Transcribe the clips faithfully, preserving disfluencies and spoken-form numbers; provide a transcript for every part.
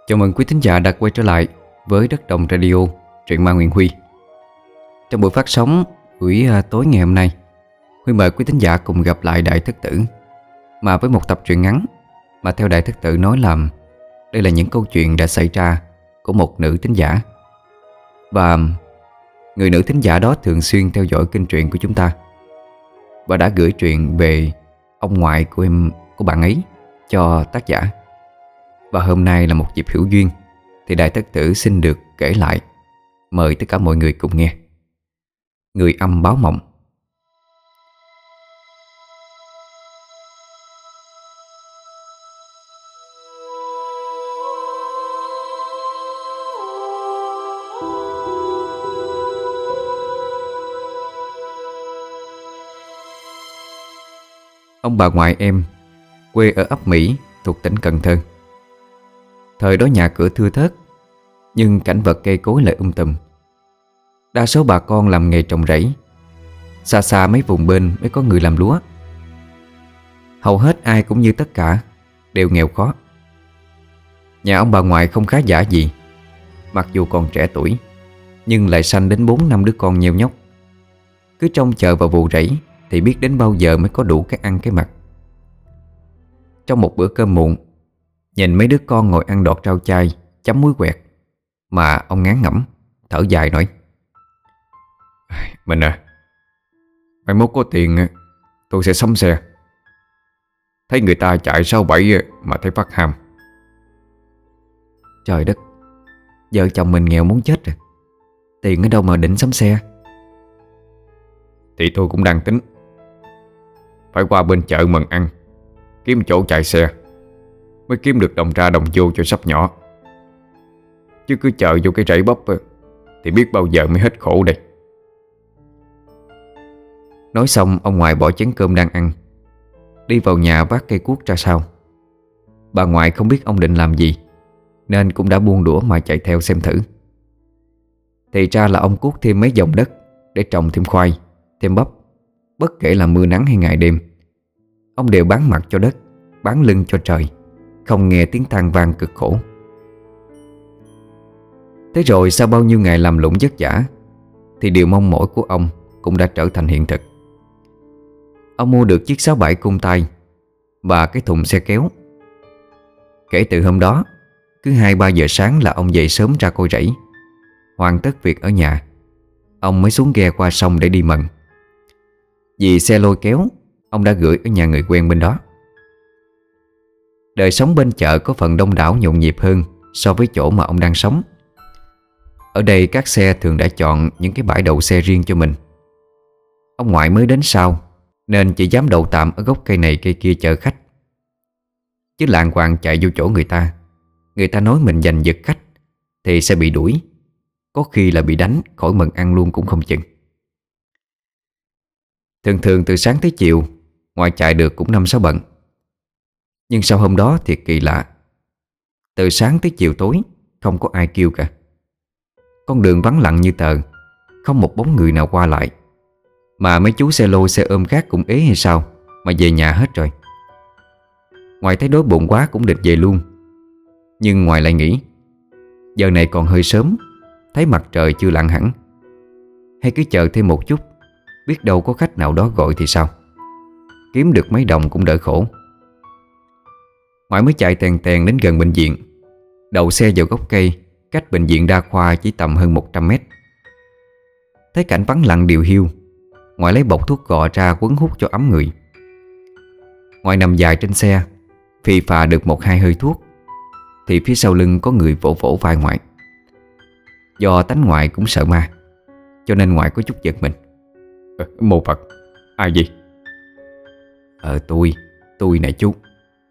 Chào mừng quý thính giả đã quay trở lại với Đất Đồng Radio, truyện ma Nguyễn Huy. Trong buổi phát sóng buổi à, tối ngày hôm nay, Huy mời quý thính giả cùng gặp lại Đại Thất Tử, mà với một tập truyện ngắn mà theo Đại Thất Tử nói là đây là những câu chuyện đã xảy ra của một nữ thính giả. Và người nữ thính giả đó thường xuyên theo dõi kênh truyện của chúng ta và đã gửi truyện về ông ngoại của em của bạn ấy cho tác giả. Và hôm nay là một dịp hữu duyên thì Đại Thất Tử xin được kể lại. Mời tất cả mọi người cùng nghe. Người âm báo mộng. Ông bà ngoại em quê ở ấp Mỹ thuộc tỉnh Cần Thơ. Thời đó nhà cửa thưa thớt, nhưng cảnh vật cây cối lại um tùm. Đa số bà con làm nghề trồng rẫy, xa xa mấy vùng bên mới có người làm lúa. Hầu hết ai cũng như tất cả đều nghèo khó. Nhà ông bà ngoại không khá giả gì, mặc dù còn trẻ tuổi nhưng lại sanh đến bốn năm đứa con nheo nhóc. Cứ trông chờ vào vụ rẫy thì biết đến bao giờ mới có đủ cái ăn cái mặc. Trong một bữa cơm muộn, nhìn mấy đứa con ngồi ăn đọt rau chay chấm muối quẹt mà ông ngán ngẩm, thở dài nói: Mình à, mai mốt có tiền tôi sẽ sắm xe. Thấy người ta chạy sáu bảy mà thấy phát ham. Trời đất, vợ chồng mình nghèo muốn chết rồi, tiền ở đâu mà định sắm xe. Thì tôi cũng đang tính phải qua bên chợ Mần Ăn kiếm chỗ chạy xe mới kiếm được đồng ra đồng vô cho sắp nhỏ. Chứ cứ chờ vô cái rẫy bắp thì biết bao giờ mới hết khổ đây. Nói xong ông ngoại bỏ chén cơm đang ăn, đi vào nhà vác cây cuốc ra sau. Bà ngoại không biết ông định làm gì nên cũng đã buông đũa mà chạy theo xem thử. Thì ra là ông cuốc thêm mấy vòng đất để trồng thêm khoai, thêm bắp. Bất kể là mưa nắng hay ngày đêm, ông đều bán mặt cho đất, bán lưng cho trời, không nghe tiếng than vang cực khổ. Thế rồi sau bao nhiêu ngày làm lụng vất vả thì điều mong mỏi của ông cũng đã trở thành hiện thực. Ông mua được chiếc sáu bảy cung tay và cái thùng xe kéo. Kể từ hôm đó, cứ hai ba giờ sáng là ông dậy sớm ra coi rẫy. Hoàn tất việc ở nhà, ông mới xuống ghe qua sông để đi mần. Vì xe lôi kéo, ông đã gửi ở nhà người quen bên đó. Đời sống bên chợ có phần đông đảo nhộn nhịp hơn so với chỗ mà ông đang sống. Ở đây các xe thường đã chọn những cái bãi đậu xe riêng cho mình. Ông ngoại mới đến sau nên chỉ dám đậu tạm ở gốc cây này cây kia chờ khách. Chứ lạng quạng chạy vô chỗ người ta, người ta nói mình giành giật khách thì sẽ bị đuổi, có khi là bị đánh khỏi Mần Ăn luôn cũng không chừng. Thường thường từ sáng tới chiều ngoại chạy được cũng năm sáu bận. Nhưng sau hôm đó thì kỳ lạ, từ sáng tới chiều tối không có ai kêu cả. Con đường vắng lặng như tờ, không một bóng người nào qua lại. Mà mấy chú xe lôi xe ôm khác cũng ế hay sao mà về nhà hết rồi. Ngoại thấy đói bụng quá cũng định về luôn. Nhưng ngoại lại nghĩ giờ này còn hơi sớm, thấy mặt trời chưa lặn hẳn, hay cứ chờ thêm một chút, biết đâu có khách nào đó gọi thì sao, kiếm được mấy đồng cũng đỡ khổ. Ngoại mới chạy tèn tèn đến gần bệnh viện, đậu xe vào gốc cây cách bệnh viện đa khoa chỉ tầm hơn một trăm mét. Thấy cảnh vắng lặng điều hiu, ngoại lấy bọc thuốc gọ ra quấn hút cho ấm người. Ngoại nằm dài trên xe, phì phà được một hai hơi thuốc thì phía sau lưng có người vỗ vỗ vai ngoại. Do tánh ngoại cũng sợ ma cho nên ngoại có chút giật mình. Ờ, Mô Phật, ai gì? Ờ tôi, tôi này chú.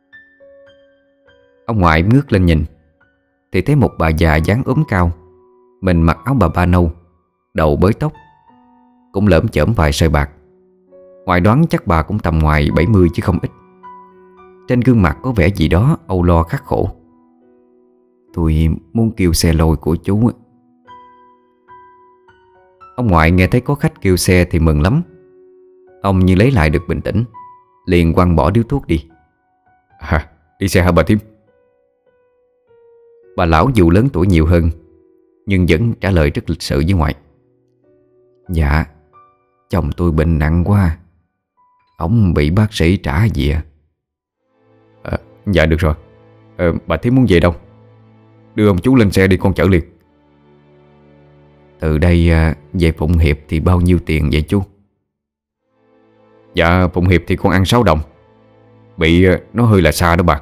Ông ngoại ngước lên nhìn thì thấy một bà già dáng ốm cao, mình mặc áo bà ba nâu, đầu bới tóc, cũng lởm chởm vài sợi bạc. Ngoại đoán chắc bà cũng tầm ngoài bảy mươi chứ không ít. Trên gương mặt có vẻ gì đó âu lo khắc khổ. Tôi muốn kêu xe lôi của chú. Ông ngoại nghe thấy có khách kêu xe thì mừng lắm. Ông như lấy lại được bình tĩnh, liền quăng bỏ điếu thuốc đi. À, đi xe hả bà thím? Bà lão dù lớn tuổi nhiều hơn, nhưng vẫn trả lời rất lịch sự với ngoại. Dạ, chồng tôi bệnh nặng quá, ổng bị bác sĩ trả về. à, Dạ được rồi. à, Bà Thím muốn về đâu? Đưa ông chú lên xe đi, con chở liền. Từ đây à, về Phụng Hiệp thì bao nhiêu tiền vậy chú? Dạ Phụng Hiệp thì con ăn sáu đồng. Bị à, nó hơi là xa đó bà.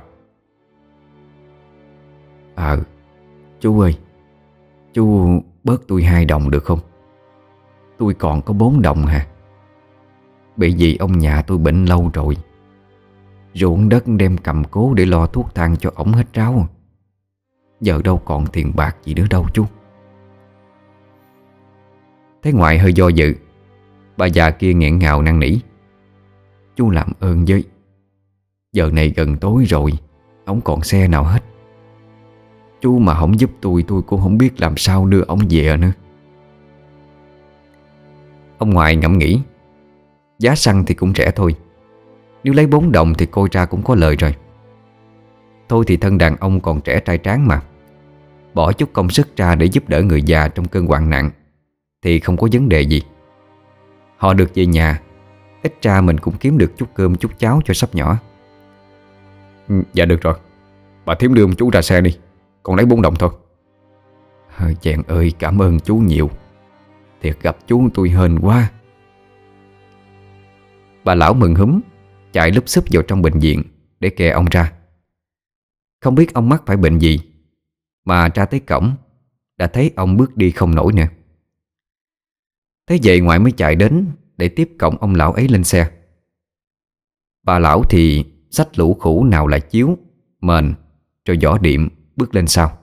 Ờ chú ơi, chú bớt tôi hai đồng được không? Tôi còn có bốn đồng hả? Bởi vì ông nhà tôi bệnh lâu rồi, ruộng đất đem cầm cố để lo thuốc thang cho ổng hết ráo. Giờ đâu còn tiền bạc gì nữa đâu chú. Thấy ngoại hơi do dự, bà già kia nghẹn ngào năn nỉ. Chú làm ơn với, giờ này gần tối rồi, ổng còn xe nào hết. Chú mà không giúp tôi, tôi cũng không biết làm sao đưa ổng về nữa. Ông ngoại ngẫm nghĩ, giá xăng thì cũng rẻ thôi, nếu lấy bốn đồng thì coi ra cũng có lời rồi. Thôi thì thân đàn ông còn trẻ trai tráng mà, bỏ chút công sức ra để giúp đỡ người già trong cơn hoạn nạn thì không có vấn đề gì. Họ được về nhà, ít ra mình cũng kiếm được chút cơm chút cháo cho sắp nhỏ. ừ, Dạ được rồi, bà Thím đưa ông chú ra xe đi, con lấy bốn đồng thôi. Chàng ơi, cảm ơn chú nhiều, thiệt gặp chú tôi hên quá. Bà lão mừng húm chạy lúp xúp vào trong bệnh viện để kè ông ra. Không biết ông mắc phải bệnh gì mà ra tới cổng đã thấy ông bước đi không nổi nữa. Thế vậy ngoại mới chạy đến để tiếp cổng ông lão ấy lên xe. Bà lão thì xách lũ khủ nào là chiếu, mền rồi giỏ điệm bước lên sau.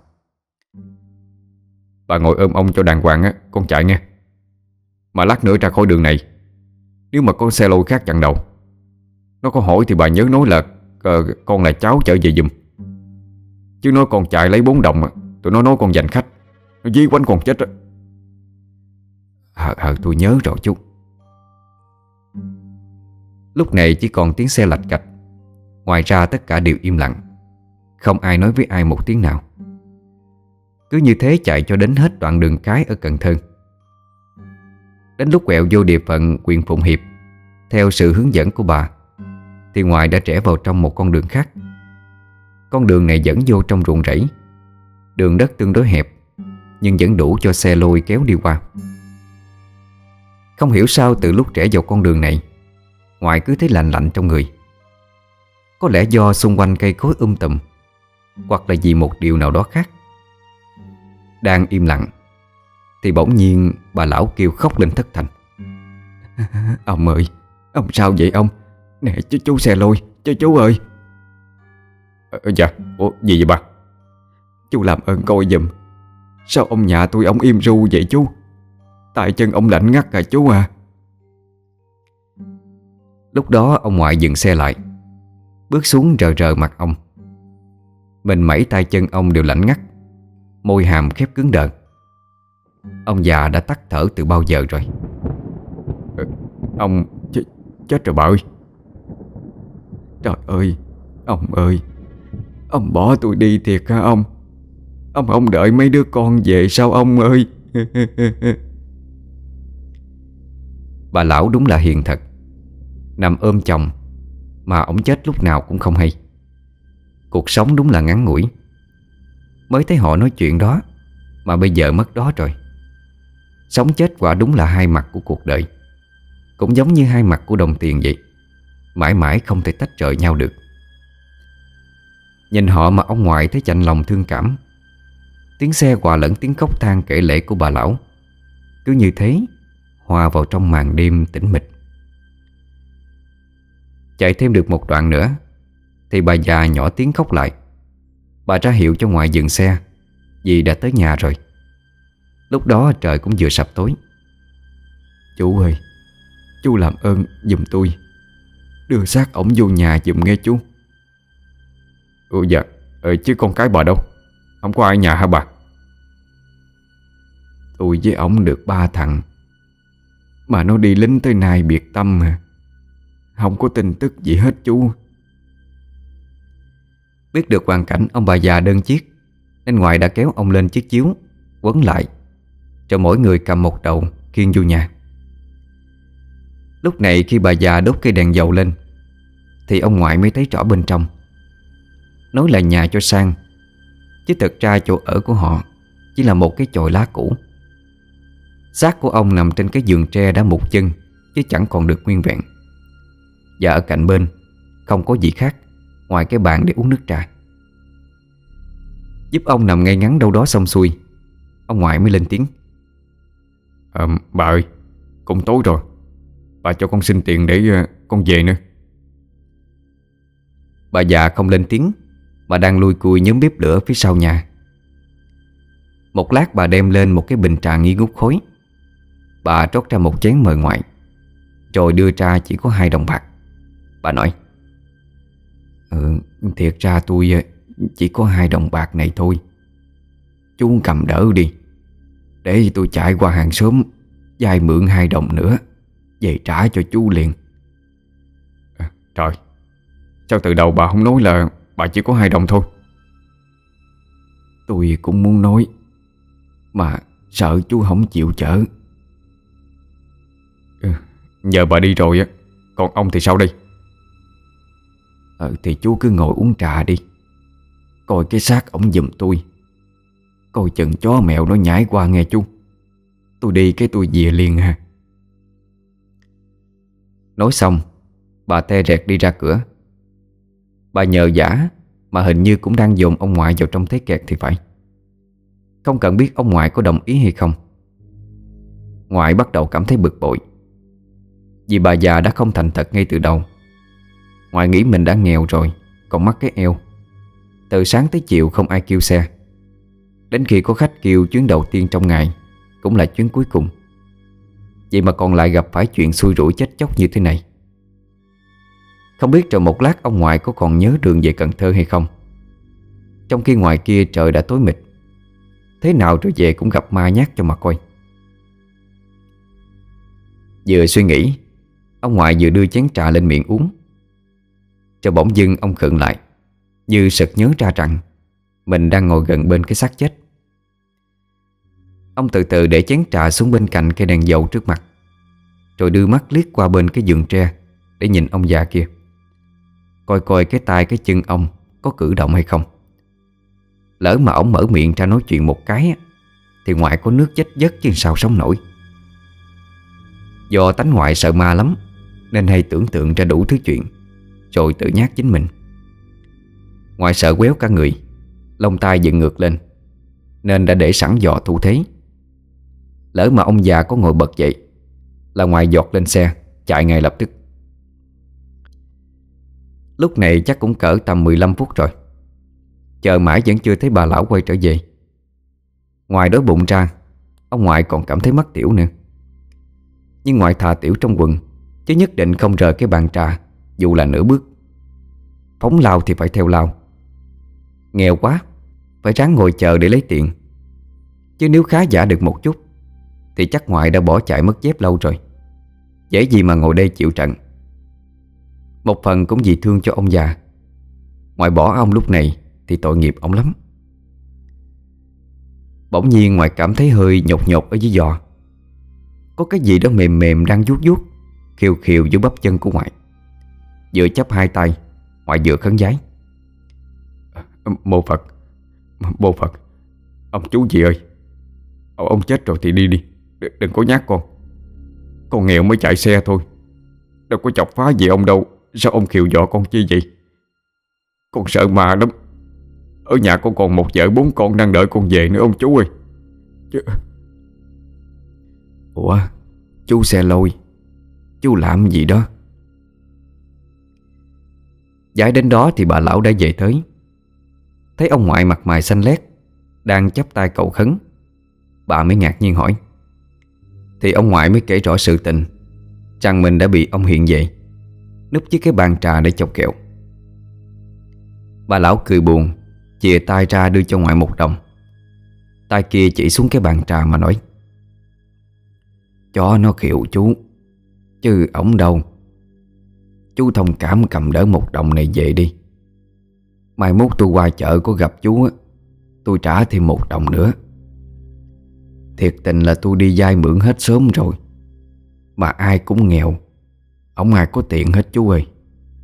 Bà ngồi ôm ông cho đàng hoàng á, con chạy nghe. Mà lát nữa ra khỏi đường này, nếu mà có xe lôi khác chặn đầu, nó có hỏi thì bà nhớ nói là uh, con là cháu chở về giùm. Chứ nói con chạy lấy bốn đồng, tụi nó nói con giành khách, nó dí quánh con chết á. Ờ à, tôi nhớ rồi chú. Lúc này chỉ còn tiếng xe lạch cạch, ngoài ra tất cả đều im lặng, không ai nói với ai một tiếng nào. Cứ như thế chạy cho đến hết đoạn đường cái ở Cần Thơ. Đến lúc quẹo vô địa phận huyện Phụng Hiệp, theo sự hướng dẫn của bà, thì ngoại đã rẽ vào trong một con đường khác. Con đường này dẫn vô trong ruộng rẫy. Đường đất tương đối hẹp, nhưng vẫn đủ cho xe lôi kéo đi qua. Không hiểu sao từ lúc rẽ vào con đường này, ngoại cứ thấy lạnh lạnh trong người. Có lẽ do xung quanh cây cối um tùm, hoặc là vì một điều nào đó khác. Đang im lặng thì bỗng nhiên bà lão kêu khóc lên thất thanh. Ông ơi, ông sao vậy ông? Nè chú, chú xe lôi, chú chú ơi. ờ, Dạ, ủa gì vậy bà? Chú làm ơn coi giùm, sao ông nhà tôi ông im ru vậy chú? Tại chân ông lạnh ngắt à chú à. Lúc đó ông ngoại dừng xe lại, bước xuống rờ rờ mặt ông. Mình mẩy tay chân ông đều lạnh ngắt, môi hàm khép cứng đờ. Ông già đã tắt thở từ bao giờ rồi. ờ, Ông ch chết rồi bà ơi. Trời ơi, ông ơi, ông bỏ tôi đi thiệt hả ông? Ông không đợi mấy đứa con về sao ông ơi? Bà lão đúng là hiền thật, nằm ôm chồng mà ổng chết lúc nào cũng không hay. Cuộc sống đúng là ngắn ngủi. Mới thấy họ nói chuyện đó mà bây giờ mất đó rồi. Sống chết quả đúng là hai mặt của cuộc đời, cũng giống như hai mặt của đồng tiền vậy, mãi mãi không thể tách rời nhau được. Nhìn họ mà ông ngoại thấy chạnh lòng thương cảm. Tiếng xe hòa lẫn tiếng khóc than kể lể của bà lão cứ như thế hòa vào trong màn đêm tĩnh mịch. Chạy thêm được một đoạn nữa thì bà già nhỏ tiếng khóc lại. Bà ra hiệu cho ngoại dừng xe vì đã tới nhà rồi. Lúc đó trời cũng vừa sập tối. Chú ơi, chú làm ơn giùm tôi, đưa xác ổng vô nhà giùm nghe chú. Ừ dạ, ừ, chứ con cái bà đâu? Không có ai ở nhà hả bà? Tôi với ổng được ba thằng, mà nó đi lính tới nay biệt tâm mà, không có tin tức gì hết chú. Biết được hoàn cảnh ông bà già đơn chiếc, nên ngoại đã kéo ông lên chiếc chiếu, quấn lại, rồi mỗi người cầm một đầu khiêng vô nhà. Lúc này khi bà già đốt cây đèn dầu lên thì ông ngoại mới thấy rõ bên trong. Nói là nhà cho sang, chứ thực ra chỗ ở của họ chỉ là một cái chòi lá cũ. Xác của ông nằm trên cái giường tre đã mục chân, chứ chẳng còn được nguyên vẹn. Và ở cạnh bên không có gì khác ngoài cái bàn để uống nước trà. Giúp ông nằm ngay ngắn đâu đó xong xuôi, ông ngoại mới lên tiếng: à, Bà ơi, cũng tối rồi, bà cho con xin tiền để uh, con về nữa. Bà già không lên tiếng, mà đang lui cui nhóm bếp lửa phía sau nhà. Một lát bà đem lên một cái bình trà nghi ngút khói. Bà trót ra một chén mời ngoại, rồi đưa ra chỉ có hai đồng bạc. Bà nói: ừ, Thiệt ra tôi chỉ có hai đồng bạc này thôi. Chú cầm đỡ đi, để tôi chạy qua hàng xóm vay mượn hai đồng nữa về trả cho chú liền. à, Trời, sao từ đầu bà không nói là bà chỉ có hai đồng thôi? Tôi cũng muốn nói, mà sợ chú không chịu chở. ừ, Giờ bà đi rồi á, còn ông thì sao đây? Ờ thì chú cứ ngồi uống trà đi, coi cái xác ổng giùm tôi. Coi chừng chó mèo nó nhảy qua nghe chú. Tôi đi cái tôi về liền ha. Nói xong, bà te rẹt đi ra cửa. Bà nhờ vả mà hình như cũng đang dồn ông ngoại vào trong thế kẹt thì phải. Không cần biết ông ngoại có đồng ý hay không, ngoại bắt đầu cảm thấy bực bội. Vì bà già đã không thành thật ngay từ đầu. Ngoại nghĩ mình đã nghèo rồi, còn mắc cái eo. Từ sáng tới chiều không ai kêu xe. Đến khi có khách kêu chuyến đầu tiên trong ngày, cũng là chuyến cuối cùng. Vậy mà còn lại gặp phải chuyện xui rủi chết chóc như thế này. Không biết rồi một lát ông ngoại có còn nhớ đường về Cần Thơ hay không. Trong khi ngoài kia trời đã tối mịt, thế nào rồi về cũng gặp ma nhát cho mà coi. Vừa suy nghĩ, ông ngoại vừa đưa chén trà lên miệng uống. Cho bỗng dưng ông khựng lại, như sực nhớ ra rằng mình đang ngồi gần bên cái xác chết. Ông từ từ để chén trà xuống bên cạnh cây đèn dầu trước mặt, rồi đưa mắt liếc qua bên cái giường tre để nhìn ông già kia, coi coi cái tay cái chân ông có cử động hay không. Lỡ mà ông mở miệng ra nói chuyện một cái á, thì ngoại có nước chết giấc chứ sao sống nổi. Do tánh ngoại sợ ma lắm, nên hay tưởng tượng ra đủ thứ chuyện, rồi tự nhát chính mình. Ngoại sợ quéo cả người, lông tai dựng ngược lên, nên đã để sẵn giò thủ thế. Lỡ mà ông già có ngồi bật dậy là ngoại giọt lên xe chạy ngay lập tức. Lúc này chắc cũng cỡ tầm mười lăm phút rồi. Chờ mãi vẫn chưa thấy bà lão quay trở về. Ngoài đói bụng ra, ông ngoại còn cảm thấy mất tiểu nữa. Nhưng ngoại thà tiểu trong quần, chứ nhất định không rời cái bàn trà dù là nửa bước. Phóng lao thì phải theo lao. Nghèo quá, phải ráng ngồi chờ để lấy tiền. Chứ nếu khá giả được một chút thì chắc ngoại đã bỏ chạy mất dép lâu rồi. Dễ gì mà ngồi đây chịu trận. Một phần cũng vì thương cho ông già. Ngoại bỏ ông lúc này thì tội nghiệp ông lắm. Bỗng nhiên ngoại cảm thấy hơi nhột nhột ở dưới giò. Có cái gì đó mềm mềm đang vuốt vuốt, khiêu khiêu dưới bắp chân của ngoại. Vừa chắp hai tay, ngoại vừa khấn vái: Mô Phật, mô Phật, ông chú gì ơi, ông chết rồi thì đi đi, đừng, đừng có nhát con. Con nghèo mới chạy xe thôi, đâu có chọc phá gì ông đâu. Sao ông khiều dọ con chi vậy? Con sợ ma lắm. Ở nhà con còn một vợ bốn con đang đợi con về nữa ông chú ơi. Chứ... Ủa, chú xe lôi, chú làm gì đó? Giải đến đó thì bà lão đã về tới. Thấy ông ngoại mặt mày xanh lét đang chắp tay cầu khấn, bà mới ngạc nhiên hỏi. Thì ông ngoại mới kể rõ sự tình, rằng mình đã bị ông hiện về, núp dưới cái bàn trà để chọc kẹo. Bà lão cười buồn, chìa tay ra đưa cho ngoại một đồng. Tay kia chỉ xuống cái bàn trà mà nói: Cho nó khiệu chú, chứ ổng đâu. Chú thông cảm cầm đỡ một đồng này về đi. Mai mốt tôi qua chợ có gặp chú á, tôi trả thêm một đồng nữa. Thiệt tình là tôi đi vay mượn hết sớm rồi, mà ai cũng nghèo, không ai có tiền hết chú ơi.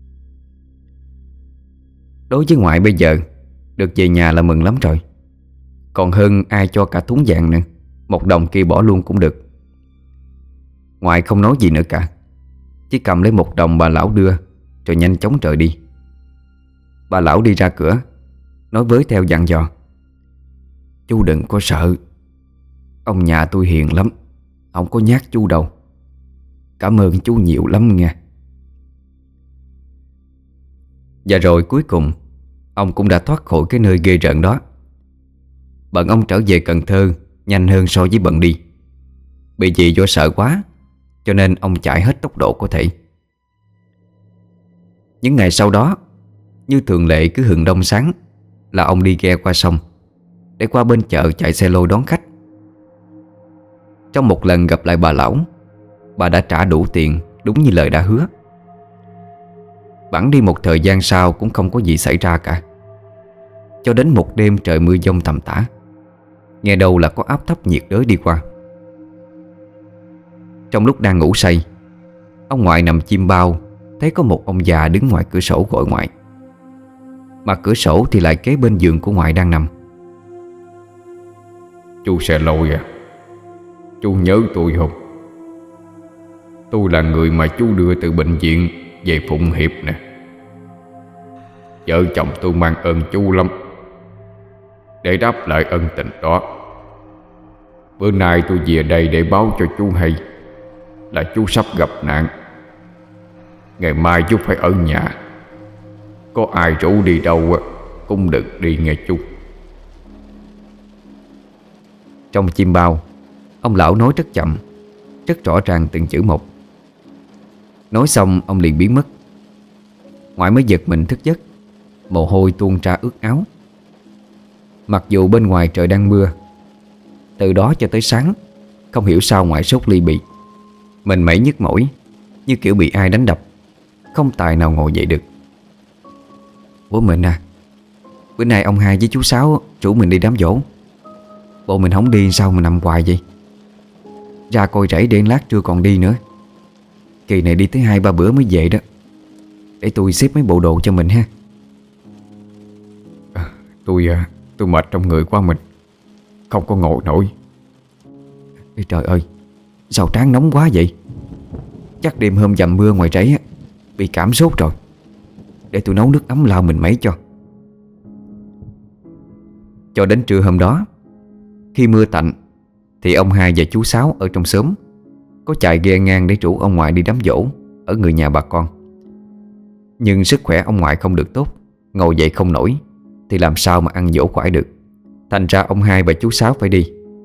Đối với ngoại bây giờ, được về nhà là mừng lắm rồi. Còn hơn ai cho cả thúng vàng nè. Một đồng kia bỏ luôn cũng được. Ngoại không nói gì nữa cả, chỉ cầm lấy một đồng bà lão đưa, rồi nhanh chóng rời đi. Bà lão đi ra cửa, nói với theo dặn dò: chú đừng có sợ, ông nhà tôi hiền lắm, không có nhát chú đâu. Cảm ơn chú nhiều lắm nha. Và rồi cuối cùng ông cũng đã thoát khỏi cái nơi ghê rợn đó. Bận ông trở về Cần Thơ nhanh hơn so với bận đi. Bị gì do sợ quá, cho nên ông chạy hết tốc độ có thể. Những ngày sau đó, như thường lệ cứ hừng đông sáng là ông đi ghe qua sông, để qua bên chợ chạy xe lôi đón khách. Trong một lần gặp lại bà lão, bà đã trả đủ tiền đúng như lời đã hứa. Bẵng đi một thời gian sau cũng không có gì xảy ra cả. Cho đến một đêm trời mưa giông tầm tã, nghe đâu là có áp thấp nhiệt đới đi qua. Trong lúc đang ngủ say, ông ngoại nằm chim bao thấy có một ông già đứng ngoài cửa sổ gọi ngoại. Mà cửa sổ thì lại kế bên giường của ngoại đang nằm. Chú xe lôi à, chú nhớ tôi không? Tôi là người mà chú đưa từ bệnh viện về Phụng Hiệp nè. Vợ chồng tôi mang ơn chú lắm. Để đáp lại ân tình đó, bữa nay tôi về đây để báo cho chú hay là chú sắp gặp nạn. Ngày mai chú phải ở nhà. Có ai rủ đi đâu cũng đừng đi nghe chú. Trong chim bao, ông lão nói rất chậm, rất rõ ràng từng chữ một. Nói xong ông liền biến mất. Ngoại mới giật mình thức giấc, mồ hôi tuôn ra ướt áo. Mặc dù bên ngoài trời đang mưa, từ đó cho tới sáng, không hiểu sao ngoại sốt ly bì, mình mẩy nhức mỏi, như kiểu bị ai đánh đập, không tài nào ngồi dậy được. Ủa mình à, bữa nay ông hai với chú Sáu rủ mình đi đám giỗ. Bộ mình không đi sao mà nằm hoài vậy? Ra coi rẫy để lát trưa còn đi nữa. Kỳ này đi tới hai ba bữa mới về đó. Để tôi xếp mấy bộ đồ cho mình ha. à, Tôi tôi mệt trong người quá mình, không có ngồi nổi. Ê trời ơi, sao trán nóng quá vậy? Chắc đêm hôm dầm mưa ngoài rẫy bị cảm sốt rồi. Để tôi nấu nước ấm lau mình mấy cho. Cho đến trưa hôm đó, khi mưa tạnh, thì ông hai và chú Sáu ở trong xóm có chạy ghe ngang để rủ ông ngoại đi đám giỗ ở người nhà bà con. Nhưng sức khỏe ông ngoại không được tốt, ngồi dậy không nổi, thì làm sao mà ăn giỗ khoải được. Thành ra ông hai và chú Sáu phải đi.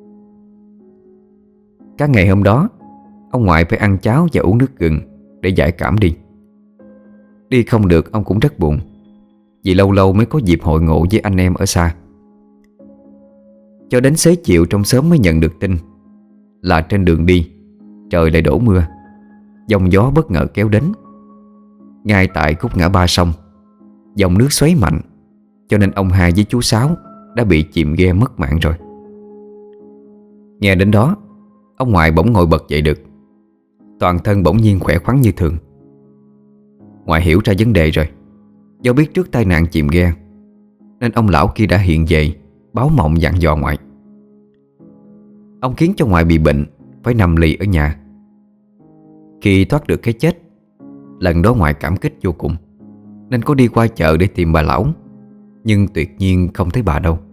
Các ngày hôm đó, ông ngoại phải ăn cháo và uống nước gừng để giải cảm đi. Đi không được ông cũng rất buồn, vì lâu lâu mới có dịp hội ngộ với anh em ở xa. Cho đến xế chiều trong xóm mới nhận được tin là trên đường đi trời lại đổ mưa, dòng gió bất ngờ kéo đến. Ngay tại khúc ngã ba sông, dòng nước xoáy mạnh, cho nên ông hai với chú Sáu đã bị chìm ghe mất mạng rồi. Nghe đến đó, ông ngoại bỗng ngồi bật dậy được, toàn thân bỗng nhiên khỏe khoắn như thường. Ngoại hiểu ra vấn đề rồi. Do biết trước tai nạn chìm ghe, nên ông lão kia đã hiện về báo mộng dặn dò ngoại. Ông khiến cho ngoại bị bệnh, phải nằm lì ở nhà. Khi thoát được cái chết, lần đó ngoại cảm kích vô cùng, nên có đi qua chợ để tìm bà lão, nhưng tuyệt nhiên không thấy bà đâu.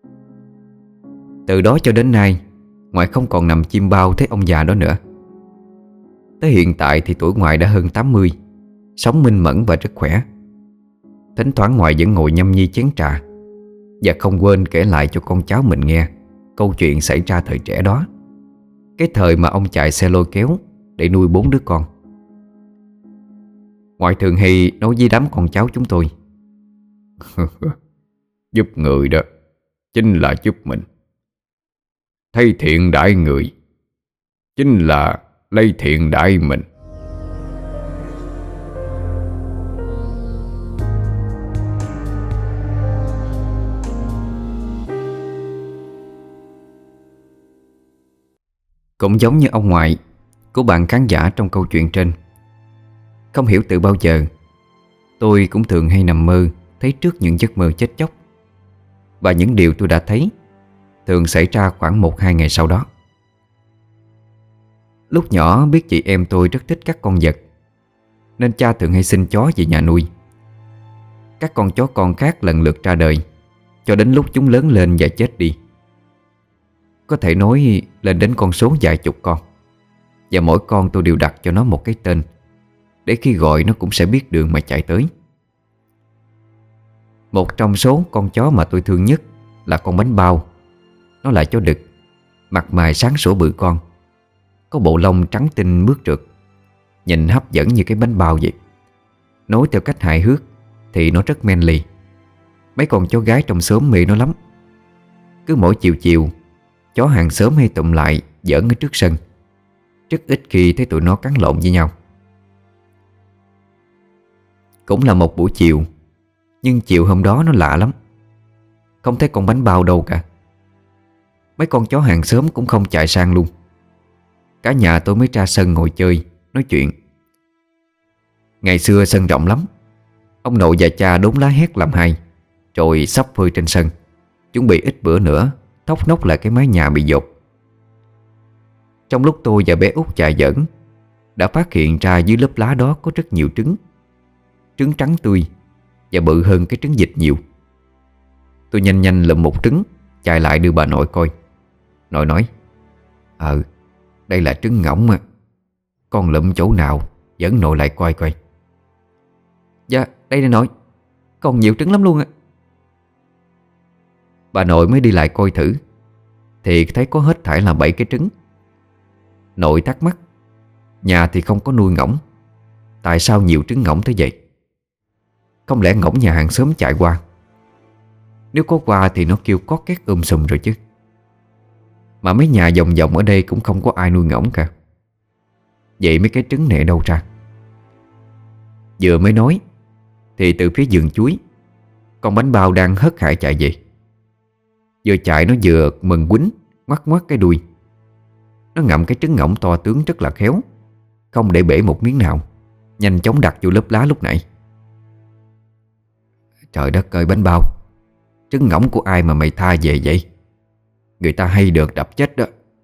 Từ đó cho đến nay, ngoại không còn nằm chim bao thấy ông già đó nữa. Tới hiện tại thì tuổi ngoại đã hơn tám mươi, sống minh mẫn và rất khỏe. Thỉnh thoảng ngoại vẫn ngồi nhâm nhi chén trà, và không quên kể lại cho con cháu mình nghe câu chuyện xảy ra thời trẻ đó, cái thời mà ông chạy xe lôi kéo để nuôi bốn đứa con. Ngoại thường hay nói với đám con cháu chúng tôi: Giúp người đó chính là giúp mình. Thấy thiện đãi người chính là lấy thiện đãi mình. Cũng giống như ông ngoại của bạn khán giả trong câu chuyện trên. Không hiểu từ bao giờ tôi cũng thường hay nằm mơ thấy trước những giấc mơ chết chóc. Và những điều tôi đã thấy thường xảy ra khoảng một hai ngày sau đó. Lúc nhỏ biết chị em tôi rất thích các con vật, nên cha thường hay xin chó về nhà nuôi. Các con chó con khác lần lượt ra đời, cho đến lúc chúng lớn lên và chết đi. Có thể nói lên đến con số vài chục con. Và mỗi con tôi đều đặt cho nó một cái tên, để khi gọi nó cũng sẽ biết đường mà chạy tới. Một trong số con chó mà tôi thương nhất là con bánh bao. Nó là chó đực, mặt mày sáng sủa bự con, có bộ lông trắng tinh mướt rượt, nhìn hấp dẫn như cái bánh bao vậy. Nói theo cách hài hước thì nó rất manly. Mấy con chó gái trong xóm mê nó lắm. Cứ mỗi chiều chiều, chó hàng xóm hay tụm lại giỡn ở trước sân. Rất ít khi thấy tụi nó cắn lộn với nhau. Cũng là một buổi chiều, nhưng chiều hôm đó nó lạ lắm. Không thấy con bánh bao đâu cả. Mấy con chó hàng xóm cũng không chạy sang luôn. Cả nhà tôi mới ra sân ngồi chơi, nói chuyện. Ngày xưa sân rộng lắm. Ông nội và cha đốn lá hét làm hai, rồi sắp phơi trên sân, chuẩn bị ít bữa nữa thóc nóc lại cái mái nhà bị dột. Trong lúc tôi và bé út chạy giỡn, đã phát hiện ra dưới lớp lá đó có rất nhiều trứng. Trứng trắng tươi và bự hơn cái trứng vịt nhiều. Tôi nhanh nhanh lụm một trứng, chạy lại đưa bà nội coi. Nội nói: Ờ, đây là trứng ngỗng à. Con lụm chỗ nào dẫn nội lại coi coi. Dạ, đây nè nội. Còn nhiều trứng lắm luôn ạ. Bà nội mới đi lại coi thử, thì thấy có hết thảy là bảy cái trứng. Nội thắc mắc, nhà thì không có nuôi ngỗng, tại sao nhiều trứng ngỗng thế vậy? Không lẽ ngỗng nhà hàng xóm chạy qua? Nếu có qua thì nó kêu cót két um sùm rồi chứ. Mà mấy nhà vòng vòng ở đây cũng không có ai nuôi ngỗng cả. Vậy mấy cái trứng này đâu ra? Vừa mới nói thì từ phía vườn chuối, con bánh bao đang hớt hải chạy về. Vừa chạy nó vừa mừng quýnh, ngoắc ngoắc cái đuôi. Nó ngậm cái trứng ngỗng to tướng rất là khéo, không để bể một miếng nào, nhanh chóng đặt vô lớp lá lúc nãy. Trời đất ơi bánh bao, trứng ngỗng của ai mà mày tha về vậy? Người ta hay được đập chết đó.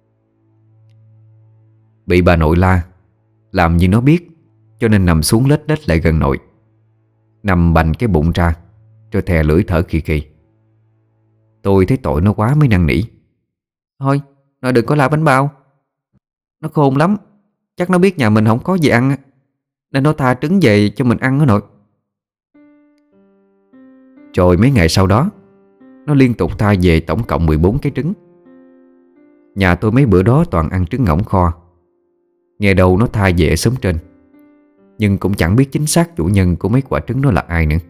Bị bà nội la, làm như nó biết, cho nên nằm xuống lết đết lại gần nội, nằm bành cái bụng ra, rồi thè lưỡi thở khì khì. Tôi thấy tội nó quá mới năn nỉ: Thôi, nội đừng có la bánh bao. Nó khôn lắm, chắc nó biết nhà mình không có gì ăn, nên nó tha trứng về cho mình ăn đó nội. Rồi mấy ngày sau đó, nó liên tục tha về tổng cộng mười bốn cái trứng. Nhà tôi mấy bữa đó toàn ăn trứng ngỗng kho. Nghe đầu nó tha về sớm trên, nhưng cũng chẳng biết chính xác chủ nhân của mấy quả trứng đó là ai nữa.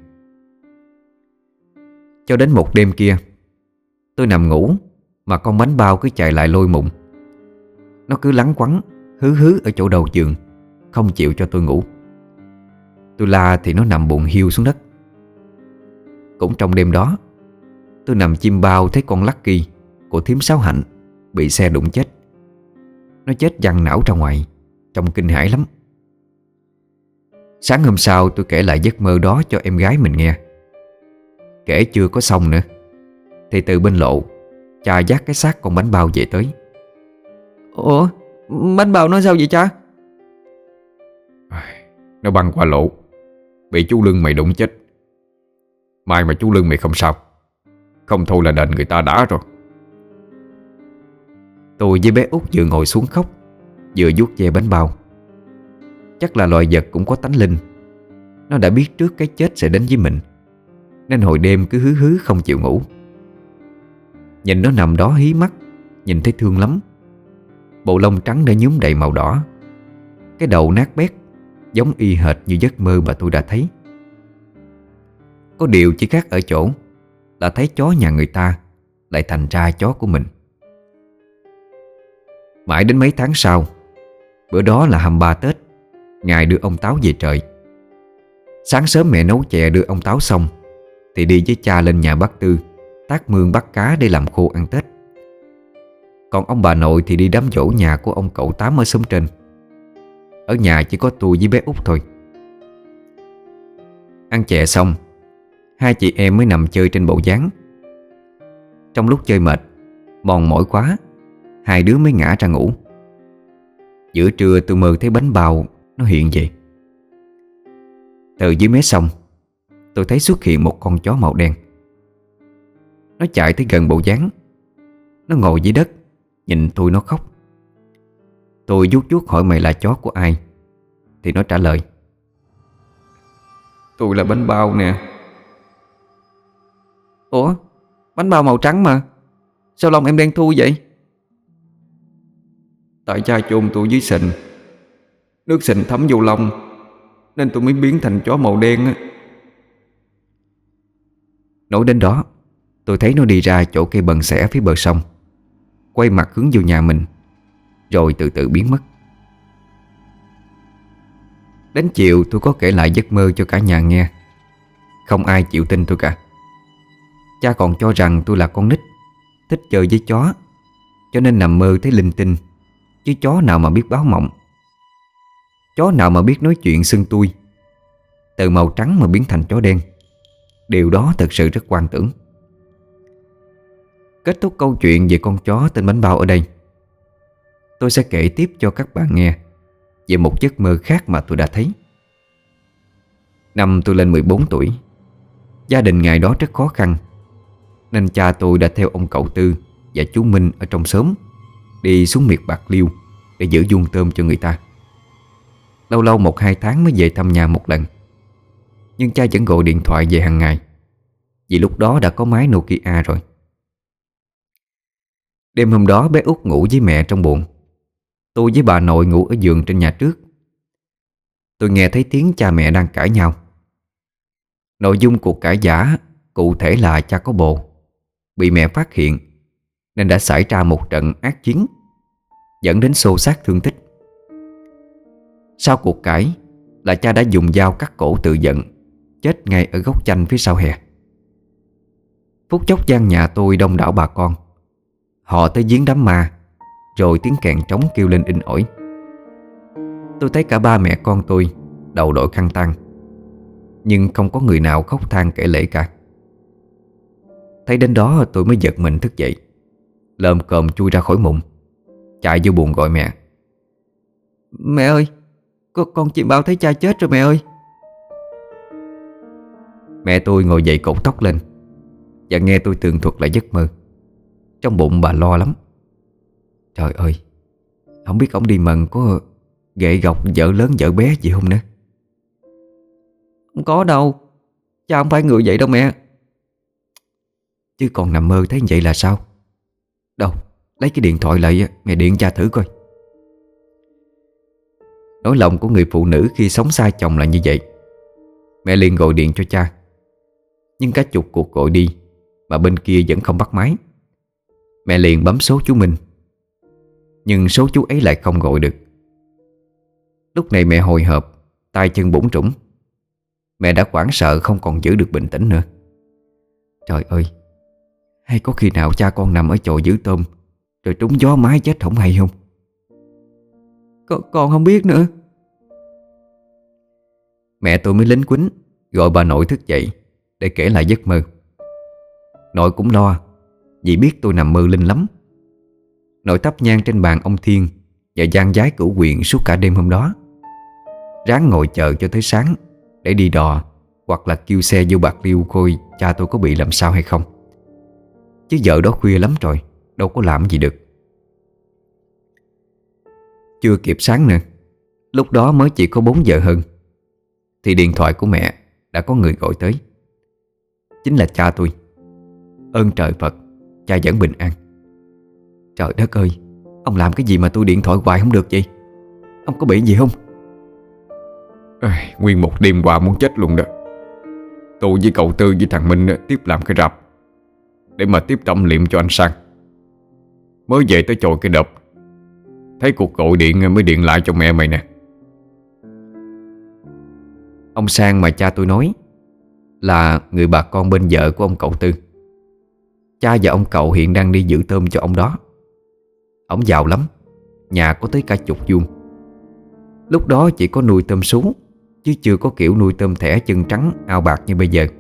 Cho đến một đêm kia, tôi nằm ngủ mà con bánh bao cứ chạy lại lôi mụn. Nó cứ lắng quắng, hứ hứ ở chỗ đầu giường, không chịu cho tôi ngủ. Tôi la thì nó nằm bụng hiu xuống đất. Cũng trong đêm đó, tôi nằm chim bao thấy con Lucky của thím Sáu Hạnh bị xe đụng chết. Nó chết văng não ra ngoài, trông kinh hãi lắm. Sáng hôm sau tôi kể lại giấc mơ đó cho em gái mình nghe. Kể chưa có xong nữa thì từ bên lộ, cha dắt cái xác con bánh bao về tới. Ủa, bánh bao nói sao vậy cha? Nó băng qua lộ, bị chú lưng mày đụng chết. May mà chú lưng mày không sao, không thôi là đền người ta đã rồi. Tôi với bé út vừa ngồi xuống khóc, vừa vuốt ve bánh bao. Chắc là loài vật cũng có tánh linh. Nó đã biết trước cái chết sẽ đến với mình, nên hồi đêm cứ hứ hứ không chịu ngủ. Nhìn nó nằm đó hí mắt, nhìn thấy thương lắm. Bộ lông trắng đã nhuốm đầy màu đỏ, cái đầu nát bét, giống y hệt như giấc mơ mà tôi đã thấy. Có điều chỉ khác ở chỗ là thấy chó nhà người ta lại thành ra chó của mình. Mãi đến mấy tháng sau, bữa đó là hăm ba Tết, ngày đưa ông Táo về trời. Sáng sớm mẹ nấu chè đưa ông Táo xong thì đi với cha lên nhà bác Tư tác mương bắt cá để làm khô ăn Tết. Còn ông bà nội thì đi đám giỗ nhà của ông cậu Tám ở xóm trên. Ở nhà chỉ có tôi với bé Út thôi. Ăn chè xong, hai chị em mới nằm chơi trên bộ dáng. Trong lúc chơi mệt, mòn mỏi quá, hai đứa mới ngã ra ngủ. Giữa trưa tôi mơ thấy bánh bao nó hiện về. Từ dưới mé sông, tôi thấy xuất hiện một con chó màu đen. Nó chạy tới gần bộ dáng. Nó ngồi dưới đất, nhìn tôi nó khóc. Tôi vuốt vuốt hỏi mày là chó của ai, thì nó trả lời: tôi là bánh bao nè. Ủa, bánh bao màu trắng mà, sao lông em đen thui vậy? Tại cha chôn tôi dưới sình, nước sình thấm vô lông, nên tôi mới biến thành chó màu đen á. Nói đến đó, tôi thấy nó đi ra chỗ cây bần xẻ phía bờ sông, quay mặt hướng vô nhà mình, rồi từ từ biến mất. Đến chiều tôi có kể lại giấc mơ cho cả nhà nghe. Không ai chịu tin tôi cả. Cha còn cho rằng tôi là con nít, thích chơi với chó, cho nên nằm mơ thấy linh tinh. Chứ chó nào mà biết báo mộng, chó nào mà biết nói chuyện xưng tôi. Từ màu trắng mà biến thành chó đen, điều đó thật sự rất quan tưởng. Kết thúc câu chuyện về con chó tên bánh bao ở đây. Tôi sẽ kể tiếp cho các bạn nghe về một giấc mơ khác mà tôi đã thấy. Năm tôi lên mười bốn tuổi, gia đình ngày đó rất khó khăn, nên cha tôi đã theo ông cậu Tư và chú Minh ở trong xóm đi xuống miệt Bạc Liêu để giữ vuông tôm cho người ta. Lâu lâu một hai tháng mới về thăm nhà một lần. Nhưng cha vẫn gọi điện thoại về hàng ngày, vì lúc đó đã có máy Nokia rồi. Đêm hôm đó bé Út ngủ với mẹ trong buồng. Tôi với bà nội ngủ ở giường trên nhà trước. Tôi nghe thấy tiếng cha mẹ đang cãi nhau. Nội dung cuộc cãi vã cụ thể là cha có bồ, bị mẹ phát hiện, nên đã xảy ra một trận ác chiến, dẫn đến xô xát thương tích. Sau cuộc cãi là cha đã dùng dao cắt cổ tự vận, chết ngay ở gốc chanh phía sau hè. Phút chốc gian nhà tôi đông đảo bà con. Họ tới viếng đám ma, rồi tiếng kèn trống kêu lên inh ỏi. Tôi thấy cả ba mẹ con tôi đầu đội khăn tang, nhưng không có người nào khóc than kể lể cả. Thấy đến đó tôi mới giật mình thức dậy, lồm cồm chui ra khỏi mụn, chạy vô buồng gọi mẹ. Mẹ ơi, con, con chim bao thấy cha chết rồi mẹ ơi. Mẹ tôi ngồi dậy cột tóc lên và nghe tôi tường thuật lại giấc mơ. Trong bụng bà lo lắm. Trời ơi, không biết ông đi mần có gậy gộc vợ lớn vợ bé gì không nữa. Không có đâu, cha không phải người vậy đâu mẹ. Chứ còn nằm mơ thấy vậy là sao? Đâu, lấy cái điện thoại lại, mẹ điện cha thử coi. Nỗi lòng của người phụ nữ khi sống xa chồng là như vậy. Mẹ liền gọi điện cho cha, nhưng cả chục cuộc gọi đi mà bên kia vẫn không bắt máy. Mẹ liền bấm số chú Minh, nhưng số chú ấy lại không gọi được. Lúc này mẹ hồi hộp, tay chân bủn rủn. Mẹ đã hoảng sợ không còn giữ được bình tĩnh nữa. Trời ơi, hay có khi nào cha con nằm ở chòi giữ tôm rồi trúng gió mái chết không hay không? Con, con không biết nữa. Mẹ tôi mới lính quýnh gọi bà nội thức dậy để kể lại giấc mơ. Nội cũng lo, vì biết tôi nằm mơ linh lắm. Nội thắp nhang trên bàn ông Thiên và gian vái cửu quyền suốt cả đêm hôm đó, ráng ngồi chờ cho tới sáng để đi đò hoặc là kêu xe vô Bạc Liêu coi cha tôi có bị làm sao hay không. Chứ giờ đó khuya lắm rồi, đâu có làm gì được. Chưa kịp sáng nữa, lúc đó mới chỉ có bốn giờ hơn, thì điện thoại của mẹ đã có người gọi tới. Chính là cha tôi. Ơn trời Phật, cha vẫn bình an. Trời đất ơi, ông làm cái gì mà tôi điện thoại hoài không được vậy? Ông có bị gì không? À, nguyên một đêm qua muốn chết luôn đó. Tôi với cậu Tư với thằng Minh tiếp làm cái rạp để mà tiếp tâm liệm cho anh Sang. Mới về tới chồi cây đập, thấy cuộc gọi điện mới điện lại cho mẹ mày nè. Ông Sang mà cha tôi nói là người bà con bên vợ của ông cậu Tư. Cha và ông cậu hiện đang đi giữ tôm cho ông đó. Ổng giàu lắm, nhà có tới cả chục vuông. Lúc đó chỉ có nuôi tôm sú, chứ chưa có kiểu nuôi tôm thẻ chân trắng ao bạc như bây giờ.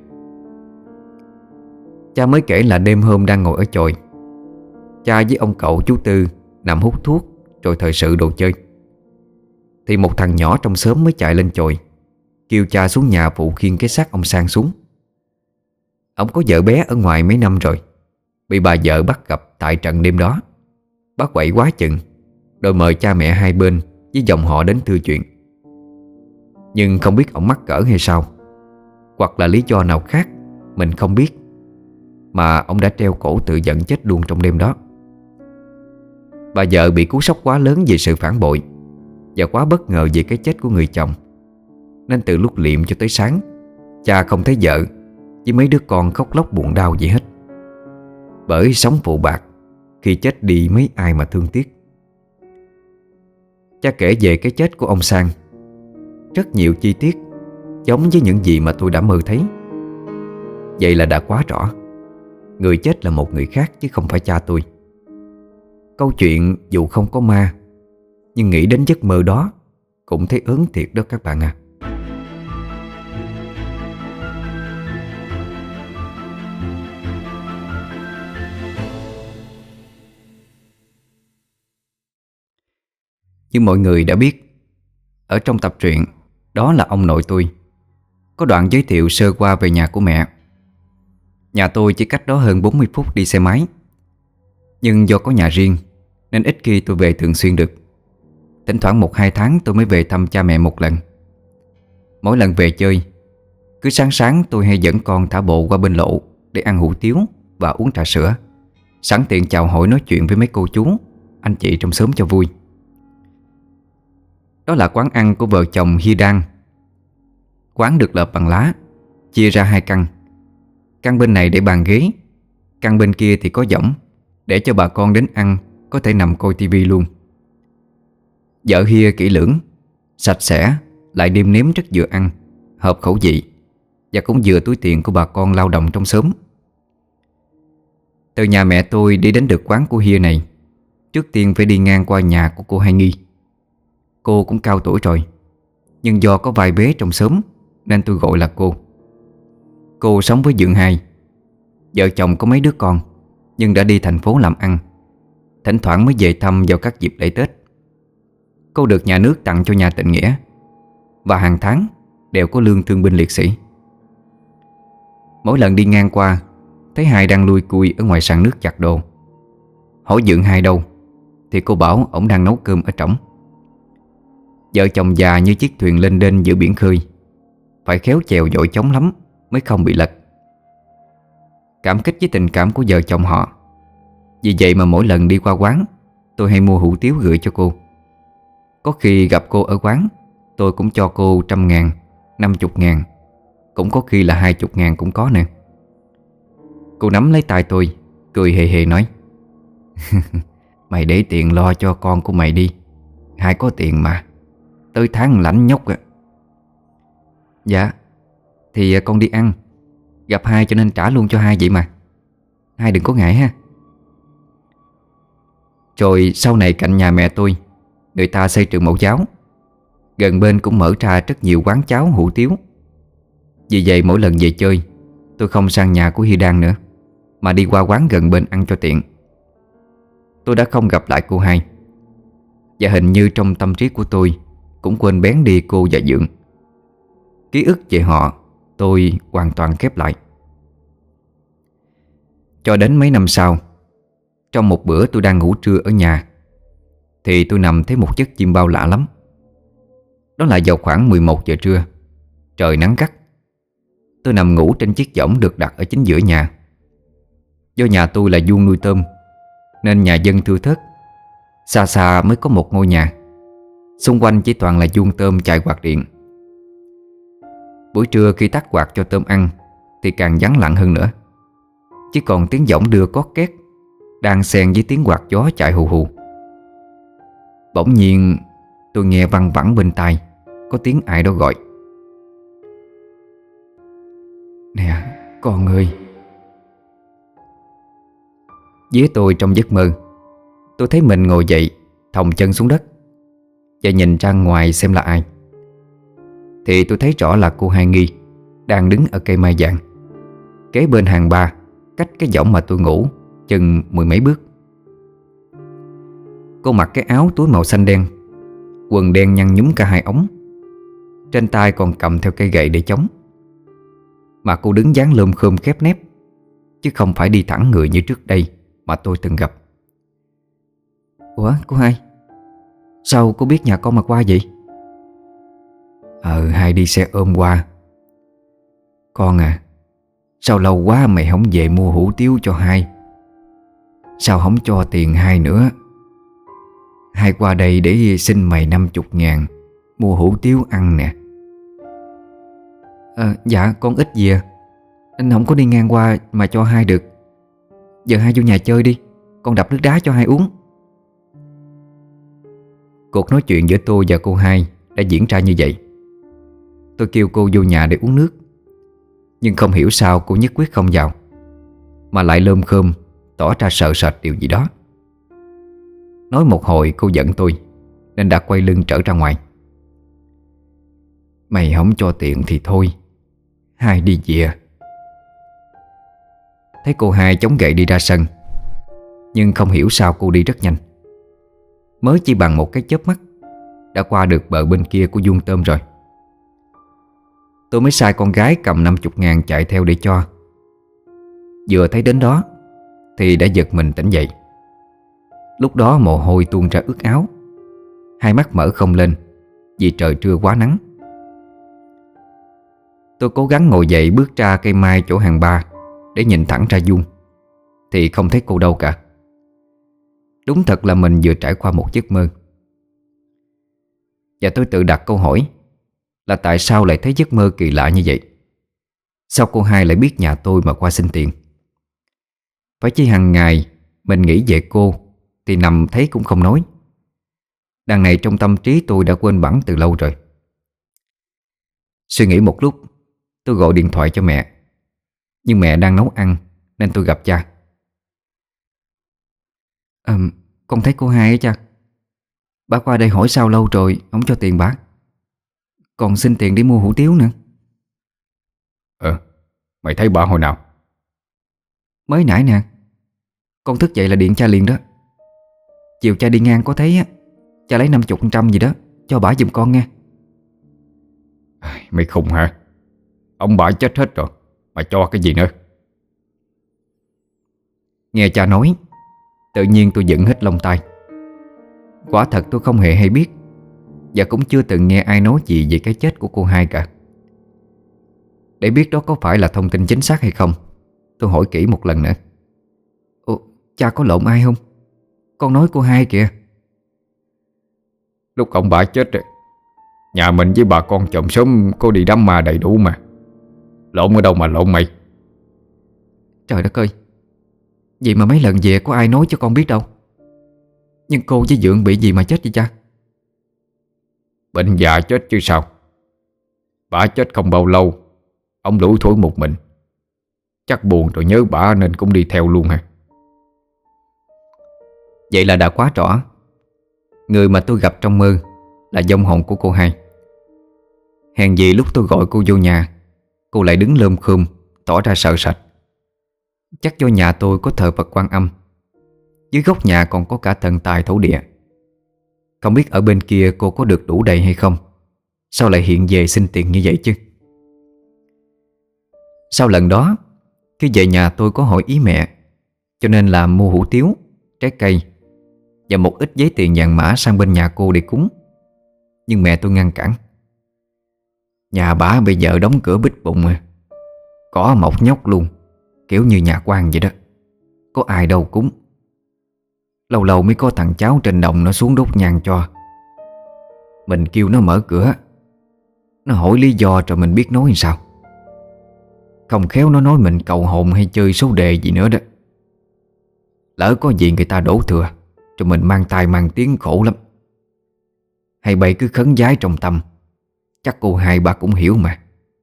Cha mới kể là đêm hôm đang ngồi ở chòi, cha với ông cậu chú Tư nằm hút thuốc rồi thời sự đồ chơi, thì một thằng nhỏ trong xóm mới chạy lên chòi kêu cha xuống nhà phụ khiêng cái xác ông Sang xuống. Ông có vợ bé ở ngoài mấy năm rồi, bị bà vợ bắt gặp tại trận đêm đó. Bắt quậy quá chừng, rồi mời cha mẹ hai bên với dòng họ đến thưa chuyện. Nhưng không biết ông mắc cỡ hay sao, hoặc là lý do nào khác mình không biết, mà ông đã treo cổ tự giận chết luôn trong đêm đó. Bà vợ bị cú sốc quá lớn vì sự phản bội và quá bất ngờ về cái chết của người chồng, nên từ lúc liệm cho tới sáng, cha không thấy vợ với mấy đứa con khóc lóc buồn đau gì hết. Bởi sống phụ bạc, khi chết đi mấy ai mà thương tiếc. Cha kể về cái chết của ông Sang, rất nhiều chi tiết giống với những gì mà tôi đã mơ thấy. Vậy là đã quá rõ, người chết là một người khác chứ không phải cha tôi. Câu chuyện dù không có ma, nhưng nghĩ đến giấc mơ đó cũng thấy ớn thiệt đó các bạn à. Như mọi người đã biết, ở trong tập truyện đó là ông nội tôi có đoạn giới thiệu sơ qua về nhà của mẹ. Nhà tôi chỉ cách đó hơn bốn mươi phút đi xe máy, nhưng do có nhà riêng nên ít khi tôi về thường xuyên được. Thỉnh thoảng một hai tháng tôi mới về thăm cha mẹ một lần. Mỗi lần về chơi, cứ sáng sáng tôi hay dẫn con thả bộ qua bên lộ để ăn hủ tiếu và uống trà sữa, sẵn tiện chào hỏi nói chuyện với mấy cô chú, anh chị trong xóm cho vui. Đó là quán ăn của vợ chồng Hi Đan. Quán được lợp bằng lá, chia ra hai căn. Căn bên này để bàn ghế, căn bên kia thì có võng để cho bà con đến ăn có thể nằm coi tivi luôn. Vợ Hia kỹ lưỡng, sạch sẽ, lại nêm nếm rất vừa ăn, hợp khẩu vị, và cũng vừa túi tiền của bà con lao động trong xóm. Từ nhà mẹ tôi đi đến được quán của Hia này, trước tiên phải đi ngang qua nhà của cô Hai Nghi. Cô cũng cao tuổi rồi, nhưng do có vài bế trong xóm nên tôi gọi là cô. Cô sống với Dượng Hai. Vợ chồng có mấy đứa con, nhưng đã đi thành phố làm ăn, thỉnh thoảng mới về thăm vào các dịp lễ Tết. Cô được nhà nước tặng cho nhà tình nghĩa, và hàng tháng đều có lương thương binh liệt sĩ. Mỗi lần đi ngang qua, thấy Hai đang lui cui ở ngoài sàn nước giặt đồ. Hỏi Dượng Hai đâu, thì cô bảo ổng đang nấu cơm ở trỏng. Vợ chồng già như chiếc thuyền lênh đênh giữa biển khơi, phải khéo chèo dội chống lắm mới không bị lật. Cảm kích với tình cảm của vợ chồng họ, vì vậy mà mỗi lần đi qua quán, tôi hay mua hủ tiếu gửi cho cô. Có khi gặp cô ở quán, tôi cũng cho cô trăm ngàn, năm chục ngàn, cũng có khi là hai chục ngàn cũng có nè. Cô nắm lấy tay tôi, cười hề hề nói: "Mày để tiền lo cho con của mày đi, Hai có tiền mà, tới tháng lãnh nhóc à." "Dạ, thì con đi ăn, gặp Hai cho nên trả luôn cho Hai vậy mà, Hai đừng có ngại ha." Rồi sau này cạnh nhà mẹ tôi, người ta xây trường mẫu giáo, gần bên cũng mở ra rất nhiều quán cháo hủ tiếu. Vì vậy mỗi lần về chơi, tôi không sang nhà của Hi Đan nữa, mà đi qua quán gần bên ăn cho tiện. Tôi đã không gặp lại cô Hai, và hình như trong tâm trí của tôi cũng quên bén đi cô và Dượng. Ký ức về họ tôi hoàn toàn khép lại. Cho đến mấy năm sau, trong một bữa tôi đang ngủ trưa ở nhà, thì tôi nằm thấy một giấc chim bao lạ lắm. Đó là vào khoảng mười một giờ trưa, trời nắng gắt. Tôi nằm ngủ trên chiếc võng được đặt ở chính giữa nhà. Do nhà tôi là vuông nuôi tôm, nên nhà dân thưa thớt, xa xa mới có một ngôi nhà, xung quanh chỉ toàn là vuông tôm chạy quạt điện. Buổi trưa khi tắt quạt cho tôm ăn thì càng vắng lặng hơn nữa, chỉ còn tiếng võng đưa cót két đang xen với tiếng quạt gió chạy hù hù. Bỗng nhiên tôi nghe văng vẳng bên tai có tiếng ai đó gọi: "Nè con ơi." Vía tôi trong giấc mơ, Tôi thấy mình ngồi dậy, thòng chân xuống đất và nhìn ra ngoài xem là ai. Thì tôi thấy rõ là cô Hai Nghi đang đứng ở cây mai vàng kế bên hàng ba, cách cái võng mà tôi ngủ chừng mười mấy bước. Cô mặc cái áo túi màu xanh đen, quần đen nhăn nhúm cả hai ống, trên tay còn cầm theo cây gậy để chống. Mà cô đứng dáng lơm khơm khép nép, chứ không phải đi thẳng người như trước đây mà tôi từng gặp. Ủa cô Hai, sao cô biết nhà con mà qua vậy? Ờ Hai đi xe ôm qua. Con à, sao lâu quá mày không về mua hủ tiếu cho Hai? Sao không cho tiền Hai nữa? Hai qua đây để xin mày năm chục ngàn mua hủ tiếu ăn nè. À, dạ con ít gì à, anh không có đi ngang qua mà cho Hai được. Giờ Hai vô nhà chơi đi, con đập nước đá cho Hai uống. Cuộc nói chuyện giữa tôi và cô Hai đã diễn ra như vậy. Tôi kêu cô vô nhà để uống nước, nhưng không hiểu sao cô nhất quyết không vào, mà lại lơm khơm tỏ ra sợ sệt điều gì đó. Nói một hồi cô giận tôi nên đã quay lưng trở ra ngoài. Mày không cho tiền thì thôi, Hai đi về. Thấy cô Hai chống gậy đi ra sân, nhưng không hiểu sao cô đi rất nhanh. Mới chỉ bằng một cái chớp mắt đã qua được bờ bên kia của vuông tôm rồi. Tôi mới sai con gái cầm năm chục ngàn chạy theo để cho. Vừa thấy đến đó thì đã giật mình tỉnh dậy. Lúc đó mồ hôi tuôn ra ướt áo, hai mắt mở không lên vì trời trưa quá nắng. Tôi cố gắng ngồi dậy bước ra cây mai chỗ hàng ba để nhìn thẳng ra vuông, thì không thấy cô đâu cả. Đúng thật là mình vừa trải qua một giấc mơ. Và tôi tự đặt câu hỏi là tại sao lại thấy giấc mơ kỳ lạ như vậy. Sao cô Hai lại biết nhà tôi mà qua xin tiền? Phải chỉ hàng ngày mình nghĩ về cô thì nằm thấy cũng không nói. Đằng này trong tâm trí tôi đã quên bẵng từ lâu rồi. Suy nghĩ một lúc, tôi gọi điện thoại cho mẹ. Nhưng mẹ đang nấu ăn nên tôi gặp cha. à, Con thấy cô Hai ấy cha. Bà qua đây hỏi sao lâu rồi không cho tiền bà, còn xin tiền để mua hủ tiếu nữa. Ờ, mày thấy bà hồi nào? Mới nãy nè, con thức dậy là điện cha liền đó. Chiều cha đi ngang có thấy á, cha lấy năm chục phần trăm gì đó cho bả giùm con nghe. Mày khùng hả? Ông bà chết hết rồi mà cho cái gì nữa? Nghe cha nói, tự nhiên tôi dựng hết lông tai. Quả thật tôi không hề hay biết, và cũng chưa từng nghe ai nói gì về cái chết của cô Hai cả. Để biết đó có phải là thông tin chính xác hay không, tôi hỏi kỹ một lần nữa. Ủa, cha có lộn ai không? Con nói cô Hai kìa. Lúc ông bà chết rồi, nhà mình với bà con chòm xóm có đi đám ma đầy đủ mà. Lộn ở đâu mà lộn mày? Trời đất ơi, vậy mà mấy lần về có ai nói cho con biết đâu. Nhưng cô với Dượng bị gì mà chết vậy cha? Bệnh già chết chứ sao. Bà chết không bao lâu, ông lủi thủi một mình. Chắc buồn rồi nhớ bà nên cũng đi theo luôn hả? Vậy là đã quá rõ. Người mà tôi gặp trong mơ là vong hồn của cô Hai. Hèn gì lúc tôi gọi cô vô nhà, cô lại đứng lơm khơm tỏ ra sợ sệt. Chắc do nhà tôi có thờ Phật Quan Âm, dưới góc nhà còn có cả thần tài thổ địa. Không biết ở bên kia cô có được đủ đầy hay không, sao lại hiện về xin tiền như vậy chứ? Sau lần đó, khi về nhà tôi có hỏi ý mẹ, cho nên là mua hủ tiếu, trái cây và một ít giấy tiền vàng mã sang bên nhà cô để cúng. Nhưng mẹ tôi ngăn cản. Nhà bả bây giờ đóng cửa bít bụng à, có một nhóc luôn, kiểu như nhà quan vậy đó. Có ai đâu cúng. Lâu lâu mới có thằng cháu trên đồng nó xuống đốt nhang cho. Mình kêu nó mở cửa, nó hỏi lý do rồi mình biết nói làm sao. Không khéo nó nói mình cầu hồn hay chơi số đề gì nữa đó. Lỡ có gì người ta đổ thừa, rồi mình mang tai mang tiếng khổ lắm. Hay bậy cứ khấn vái trong tâm, chắc cô Hai bà cũng hiểu mà.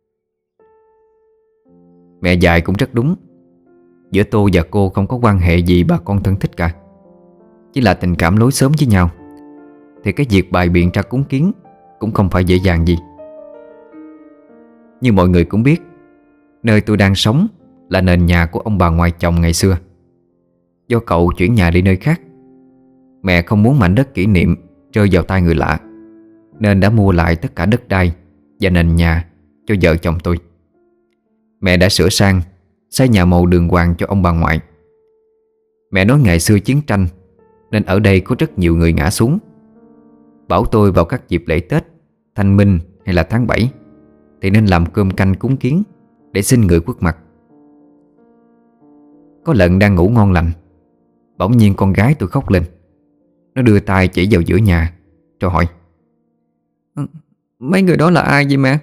Mẹ dạy cũng rất đúng. Giữa tôi và cô không có quan hệ gì bà con thân thích cả. chỉ là tình cảm lối xóm với nhau, thì cái việc bày biện ra cúng kiến cũng không phải dễ dàng gì. Như mọi người cũng biết, nơi tôi đang sống là nền nhà của ông bà ngoại chồng ngày xưa. Do cậu chuyển nhà đi nơi khác, mẹ không muốn mảnh đất kỷ niệm rơi vào tay người lạ, nên đã mua lại tất cả đất đai và nền nhà cho vợ chồng tôi. Mẹ đã sửa sang, xây nhà màu đường hoàng cho ông bà ngoại. Mẹ nói ngày xưa chiến tranh nên ở đây có rất nhiều người ngã xuống. Bảo tôi vào các dịp lễ Tết, Thanh Minh hay là tháng bảy thì nên làm cơm canh cúng kiến để xin người khuất mặt. Có lần đang ngủ ngon lành, bỗng nhiên con gái tôi khóc lên. Nó đưa tay chỉ vào giữa nhà rồi hỏi: "Mấy người đó là ai vậy mẹ?"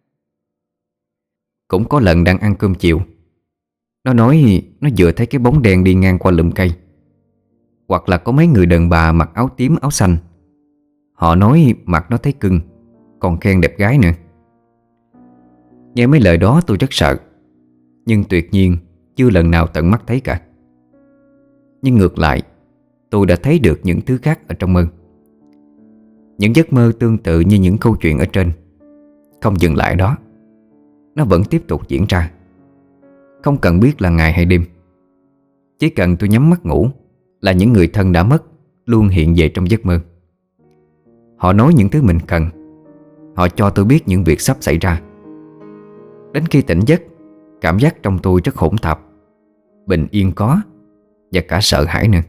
Cũng có lần đang ăn cơm chiều, nó nói nó vừa thấy cái bóng đen đi ngang qua lùm cây, hoặc là có mấy người đàn bà mặc áo tím áo xanh. Họ nói mặt nó thấy cưng, còn khen đẹp gái nữa. Nghe mấy lời đó tôi rất sợ, nhưng tuyệt nhiên chưa lần nào tận mắt thấy cả. Nhưng ngược lại, tôi đã thấy được những thứ khác ở trong mơ. Những giấc mơ tương tự như những câu chuyện ở trên. Không dừng lại đó, nó vẫn tiếp tục diễn ra. Không cần biết là ngày hay đêm, chỉ cần tôi nhắm mắt ngủ là những người thân đã mất luôn hiện về trong giấc mơ. Họ nói những thứ mình cần. Họ cho tôi biết những việc sắp xảy ra. Đến khi tỉnh giấc, cảm giác trong tôi rất hỗn tạp. Bình yên có, và cả sợ hãi nữa.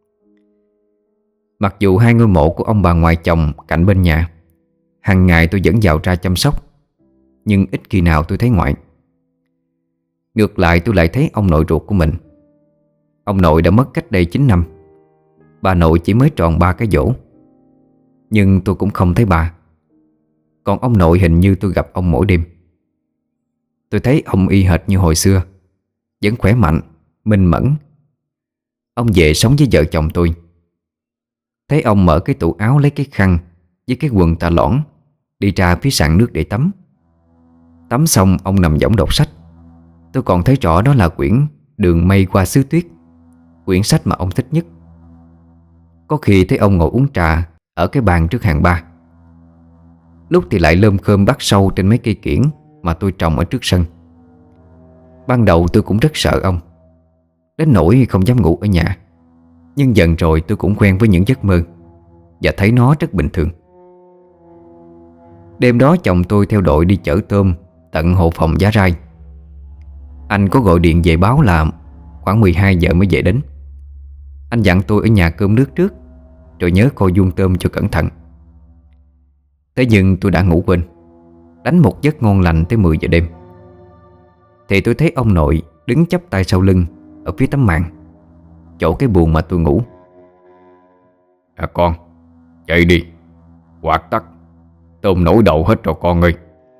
Mặc dù hai ngôi mộ của ông bà ngoại chồng cạnh bên nhà, hàng ngày tôi vẫn vào ra chăm sóc, nhưng ít khi nào tôi thấy ngoại. Ngược lại tôi lại thấy ông nội ruột của mình. Ông nội đã mất cách đây chín năm. Bà nội chỉ mới tròn ba cái giỗ, nhưng tôi cũng không thấy bà. Còn ông nội hình như tôi gặp ông mỗi đêm. Tôi thấy ông y hệt như hồi xưa, vẫn khỏe mạnh, minh mẫn. Ông về sống với vợ chồng tôi. Thấy ông mở cái tủ áo lấy cái khăn với cái quần tà lõn, đi ra phía sàn nước để tắm. Tắm xong ông nằm võng đọc sách. Tôi còn thấy rõ đó là quyển Đường Mây Qua Xứ Tuyết, quyển sách mà ông thích nhất. Có khi thấy ông ngồi uống trà ở cái bàn trước hàng ba, lúc thì lại lơm khơm bắt sâu trên mấy cây kiểng mà tôi trồng ở trước sân. Ban đầu tôi cũng rất sợ ông, đến nỗi không dám ngủ ở nhà. Nhưng dần rồi tôi cũng quen với những giấc mơ và thấy nó rất bình thường. Đêm đó chồng tôi theo đội đi chở tôm tận hộ phòng Giá Rai. Anh có gọi điện về báo là khoảng mười hai giờ mới về đến. Anh dặn tôi ở nhà cơm nước trước, rồi nhớ coi vuông tôm cho cẩn thận. Thế nhưng tôi đã ngủ quên, đánh một giấc ngon lành tới mười giờ đêm. Thì tôi thấy ông nội đứng chắp tay sau lưng ở phía tấm màn, chỗ cái buồng mà tôi ngủ. À con, dậy đi, quạt tắt, tôm nổi đầu hết rồi con ơi.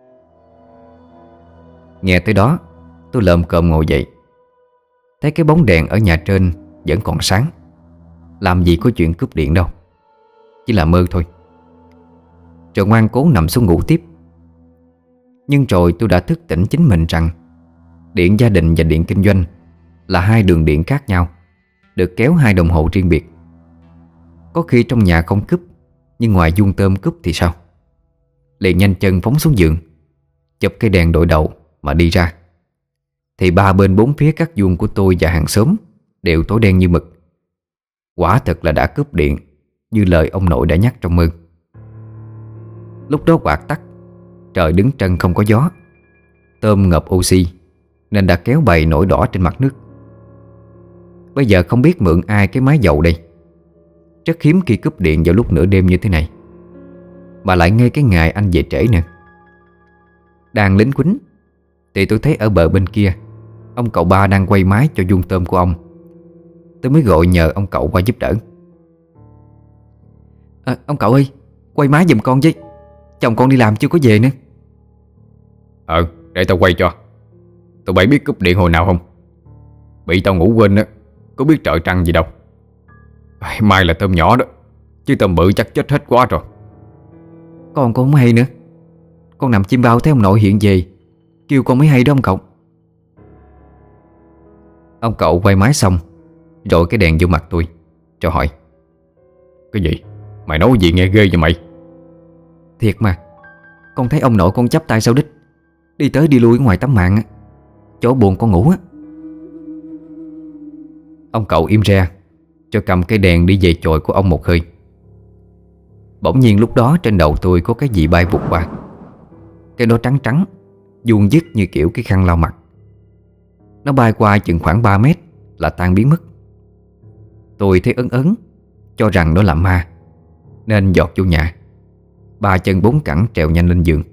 Nghe tới đó, tôi lồm cồm ngồi dậy. Thấy cái bóng đèn ở nhà trên vẫn còn sáng. Làm gì có chuyện cúp điện đâu, chỉ là mơ thôi. Rồi ngoan cố nằm xuống ngủ tiếp. Nhưng rồi tôi đã thức tỉnh chính mình rằng điện gia đình và điện kinh doanh là hai đường điện khác nhau, được kéo hai đồng hồ riêng biệt. Có khi trong nhà không cúp, nhưng ngoài vuông tôm cúp thì sao? Liền nhanh chân phóng xuống giường, chụp cây đèn đội đầu mà đi ra. Thì ba bên bốn phía các vuông của tôi và hàng xóm đều tối đen như mực. Quả thật là đã cúp điện, như lời ông nội đã nhắc trong mơ. Lúc đó quạt tắt, trời đứng trân không có gió. Tôm ngập oxy nên đã kéo bầy nổi đỏ trên mặt nước. Bây giờ không biết mượn ai cái máy dầu đây. Rất hiếm khi cúp điện vào lúc nửa đêm như thế này, mà lại ngay cái ngày anh về trễ nè. Đang lính quýnh thì tôi thấy ở bờ bên kia ông cậu ba đang quay máy cho vuông tôm của ông. Tôi mới gọi nhờ ông cậu qua giúp đỡ. à, Ông cậu ơi, quay máy giùm con với, chồng con đi làm chưa có về nữa. Ờ, để tao quay cho. Tụi bay biết cúp điện hồi nào không? Bị tao ngủ quên á, có biết trời trăng gì đâu. Mai là tôm nhỏ đó, chứ tôm bự chắc chết hết quá rồi. Con con không hay nữa. Con nằm chim bao thấy ông nội hiện về, kêu con mới hay đó ông cậu. Ông cậu quay máy xong, rồi cái đèn vô mặt tôi, cho hỏi: Cái gì? Mày nói gì nghe ghê vậy mày? Thiệt mà, con thấy ông nội con chắp tay sau đít, đi tới đi lui ngoài tấm màn á, chỗ buồn con ngủ á. Ông cậu im re, cho cầm cây đèn đi về chòi của ông một hơi. Bỗng nhiên lúc đó trên đầu tôi có cái gì bay vụt qua. Cái đó trắng trắng, vuông vức như kiểu cái khăn lau mặt. Nó bay qua chừng khoảng ba mét là tan biến mất. Tôi thấy ấn ấn, cho rằng đó là ma, nên giọt vô nhà, ba chân bốn cẳng trèo nhanh lên giường.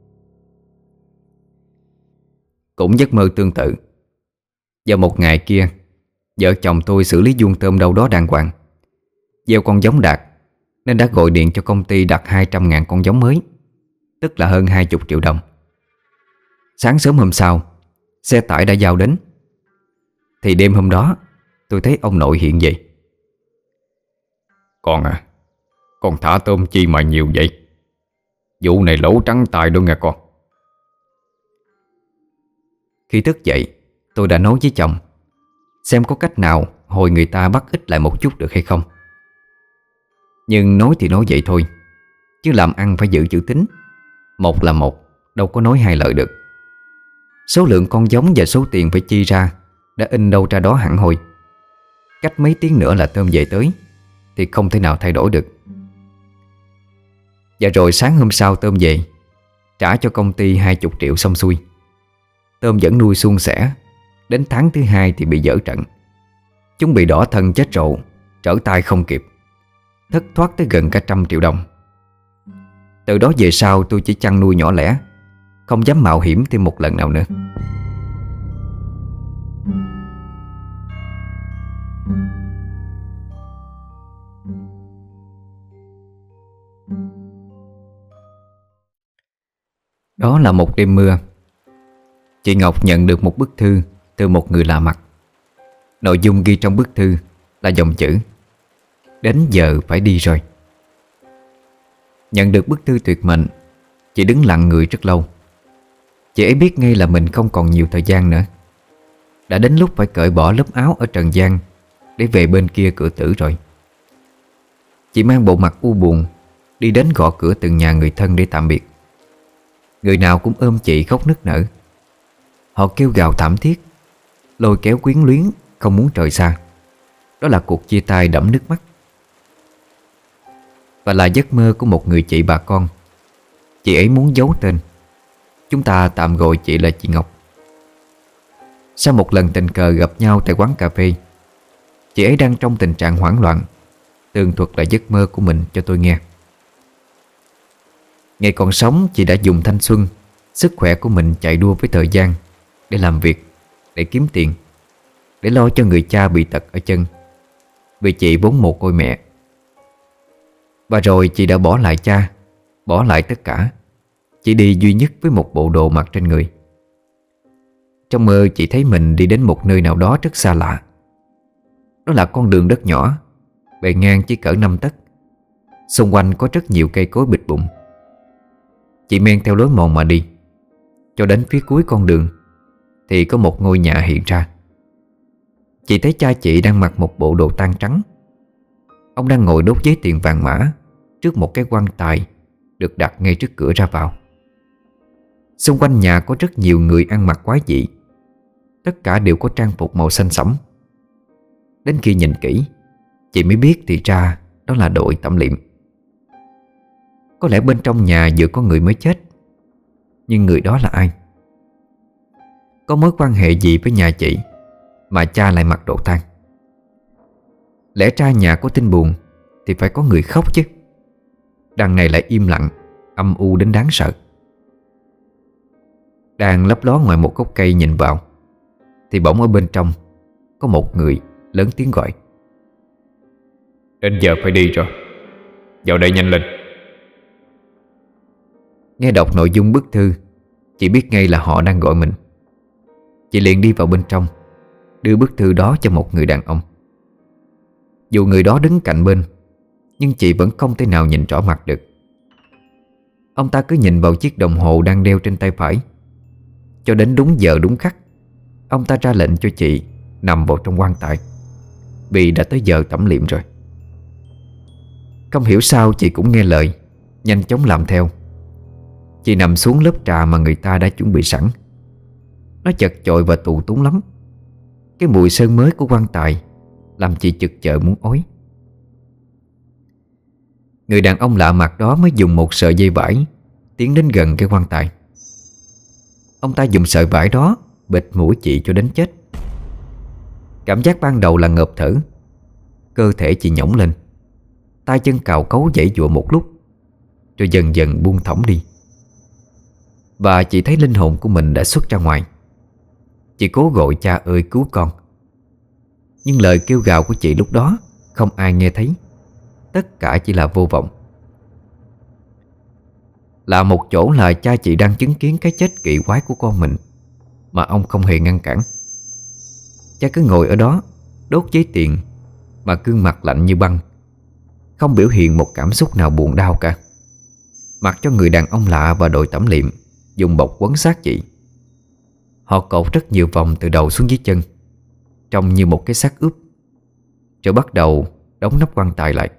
Cũng giấc mơ tương tự. Vào một ngày kia, vợ chồng tôi xử lý vuông tôm đâu đó đàng hoàng, gieo con giống đạt, nên đã gọi điện cho công ty đặt hai trăm ngàn con giống mới, tức là hơn hai mươi triệu đồng. Sáng sớm hôm sau, xe tải đã giao đến. Thì đêm hôm đó tôi thấy ông nội hiện về. Con à, con thả tôm chi mà nhiều vậy? Vụ này lỗ trắng tài đó nghe con. Khi thức dậy, tôi đã nói với chồng xem có cách nào hồi người ta bắt ít lại một chút được hay không. Nhưng nói thì nói vậy thôi, chứ làm ăn phải giữ chữ tín. Một là một, đâu có nói hai lời được. Số lượng con giống và số tiền phải chi ra đã in đâu ra đó hẳn hoi. Cách mấy tiếng nữa là tôm về tới, thì không thể nào thay đổi được. Và rồi sáng hôm sau tôm về, trả cho công ty hai mươi triệu xong xuôi. Tôm vẫn nuôi suôn sẻ. Đến tháng thứ hai thì bị dở trận. Chúng bị đỏ thân chết rộ, trở tay không kịp, thất thoát tới gần cả trăm triệu đồng. Từ đó về sau tôi chỉ chăn nuôi nhỏ lẻ, không dám mạo hiểm thêm một lần nào nữa. Đó là một đêm mưa. Chị Ngọc nhận được một bức thư từ một người lạ mặt. Nội dung ghi trong bức thư là dòng chữ: đến giờ phải đi rồi. Nhận được bức thư tuyệt mệnh, chị đứng lặng người rất lâu. Chị ấy biết ngay là mình không còn nhiều thời gian nữa. Đã đến lúc phải cởi bỏ lớp áo ở trần gian để về bên kia cửa tử rồi. Chị mang bộ mặt u buồn đi đến gõ cửa từng nhà người thân để tạm biệt. Người nào cũng ôm chị khóc nức nở. Họ kêu gào thảm thiết, lôi kéo quyến luyến, không muốn rời xa. Đó là cuộc chia tay đẫm nước mắt. Và là giấc mơ của một người chị bà con. Chị ấy muốn giấu tên. Chúng ta tạm gọi chị là chị Ngọc. Sau một lần tình cờ gặp nhau tại quán cà phê, chị ấy đang trong tình trạng hoảng loạn, tường thuật lại giấc mơ của mình cho tôi nghe. Ngày còn sống, chị đã dùng thanh xuân, sức khỏe của mình chạy đua với thời gian để làm việc, để kiếm tiền, để lo cho người cha bị tật ở chân, vì chị vốn một côi mẹ. Và rồi chị đã bỏ lại cha, bỏ lại tất cả, chỉ đi duy nhất với một bộ đồ mặc trên người. Trong mơ chị thấy mình đi đến một nơi nào đó rất xa lạ. Đó là con đường đất nhỏ, bề ngang chỉ cỡ năm tấc. Xung quanh có rất nhiều cây cối bịch bụng. Chị men theo lối mòn mà đi. Cho đến phía cuối con đường thì có một ngôi nhà hiện ra. Chị thấy cha chị đang mặc một bộ đồ tang trắng. Ông đang ngồi đốt giấy tiền vàng mã trước một cái quan tài được đặt ngay trước cửa ra vào. Xung quanh nhà có rất nhiều người ăn mặc quái dị. Tất cả đều có trang phục màu xanh sẫm. Đến khi nhìn kỹ, chị mới biết thì ra đó là đội tẩm liệm. Có lẽ bên trong nhà vừa có người mới chết. Nhưng người đó là ai? Có mối quan hệ gì với nhà chị mà cha lại mặc đồ tang? Lẽ ra nhà có tin buồn thì phải có người khóc chứ. Đằng này lại im lặng, âm u đến đáng sợ. Đang lấp ló ngoài một gốc cây nhìn vào, thì bỗng ở bên trong có một người lớn tiếng gọi: đến giờ phải đi rồi, vào đây nhanh lên. Nghe đọc nội dung bức thư, chị biết ngay là họ đang gọi mình. Chị liền đi vào bên trong, đưa bức thư đó cho một người đàn ông. Dù người đó đứng cạnh bên, nhưng chị vẫn không thể nào nhìn rõ mặt được. Ông ta cứ nhìn vào chiếc đồng hồ đang đeo trên tay phải. Cho đến đúng giờ đúng khắc, ông ta ra lệnh cho chị nằm vào trong quan tài, vì đã tới giờ tẩm liệm rồi. Không hiểu sao chị cũng nghe lời, nhanh chóng làm theo. Chị nằm xuống lớp trà mà người ta đã chuẩn bị sẵn. Nó chật chội và tù túng lắm. Cái mùi sơn mới của quan tài làm chị chực chợ muốn ói. Người đàn ông lạ mặt đó mới dùng một sợi dây vải tiến đến gần cái quan tài. Ông ta dùng sợi vải đó bịt mũi chị cho đến chết. Cảm giác ban đầu là ngợp thở. Cơ thể chị nhõng lên, tay chân cào cấu giãy giụa một lúc, rồi dần dần buông thõng đi. Và chị thấy linh hồn của mình đã xuất ra ngoài. Chị cố gọi cha ơi cứu con. Nhưng lời kêu gào của chị lúc đó không ai nghe thấy. Tất cả chỉ là vô vọng. Lạ một chỗ là cha chị đang chứng kiến cái chết kỳ quái của con mình mà ông không hề ngăn cản. Cha cứ ngồi ở đó đốt giấy tiền mà gương mặt lạnh như băng, không biểu hiện một cảm xúc nào buồn đau cả. Mặc cho người đàn ông lạ và đội tẩm liệm dùng bọc quấn xác chị. Họ cột rất nhiều vòng từ đầu xuống dưới chân, trông như một cái xác ướp, rồi bắt đầu đóng nắp quan tài lại.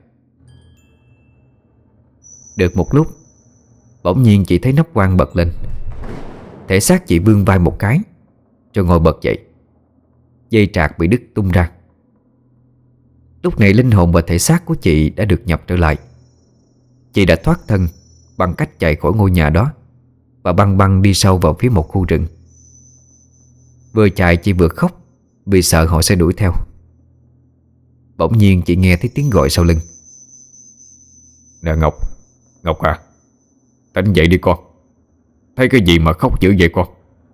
Được một lúc, bỗng nhiên chị thấy nắp quan bật lên. Thể xác chị vươn vai một cái, rồi ngồi bật dậy. Dây trạc bị đứt tung ra. Lúc này linh hồn và thể xác của chị đã được nhập trở lại. Chị đã thoát thân bằng cách chạy khỏi ngôi nhà đó và băng băng đi sâu vào phía một khu rừng. Vừa chạy chị vừa khóc vì sợ họ sẽ đuổi theo. Bỗng nhiên chị nghe thấy tiếng gọi sau lưng. Nè Ngọc, Ngọc à, tỉnh dậy đi con. Thấy cái gì mà khóc dữ vậy con?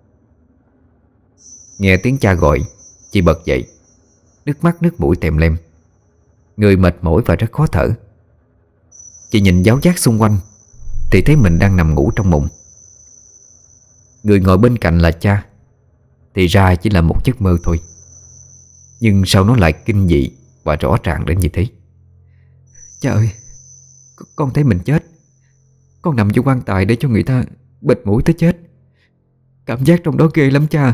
Nghe tiếng cha gọi, chị bật dậy, nước mắt nước mũi tèm lem, người mệt mỏi và rất khó thở. Chị nhìn giáo giác xung quanh thì thấy mình đang nằm ngủ trong mộng. Người ngồi bên cạnh là cha. Thì ra chỉ là một giấc mơ thôi, nhưng sao nó lại kinh dị và rõ ràng đến như thế? Cha ơi, con thấy mình chết. Con nằm trong quan tài để cho người ta bịt mũi tới chết. Cảm giác trong đó ghê lắm cha.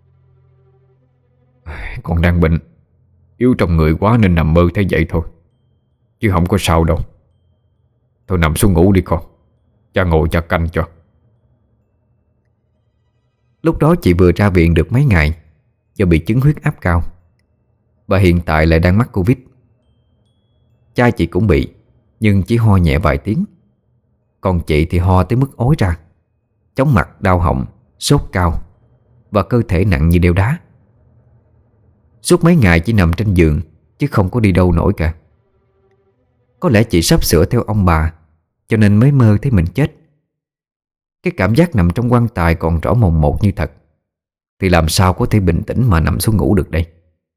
Con đang bệnh, yếu trong người quá nên nằm mơ thấy vậy thôi, chứ không có sao đâu. Thôi nằm xuống ngủ đi con, cha ngồi cha canh cho. Lúc đó chị vừa ra viện được mấy ngày do bị chứng huyết áp cao, và hiện tại lại đang mắc Covid. Cha chị cũng bị, nhưng chỉ ho nhẹ vài tiếng. Còn chị thì ho tới mức ói ra, chóng mặt, đau họng, sốt cao và cơ thể nặng như đeo đá. Suốt mấy ngày chỉ nằm trên giường chứ không có đi đâu nổi cả. Có lẽ chị sắp sửa theo ông bà, cho nên mới mơ thấy mình chết. Cái cảm giác nằm trong quan tài còn rõ mồn một như thật, thì làm sao có thể bình tĩnh mà nằm xuống ngủ được đây.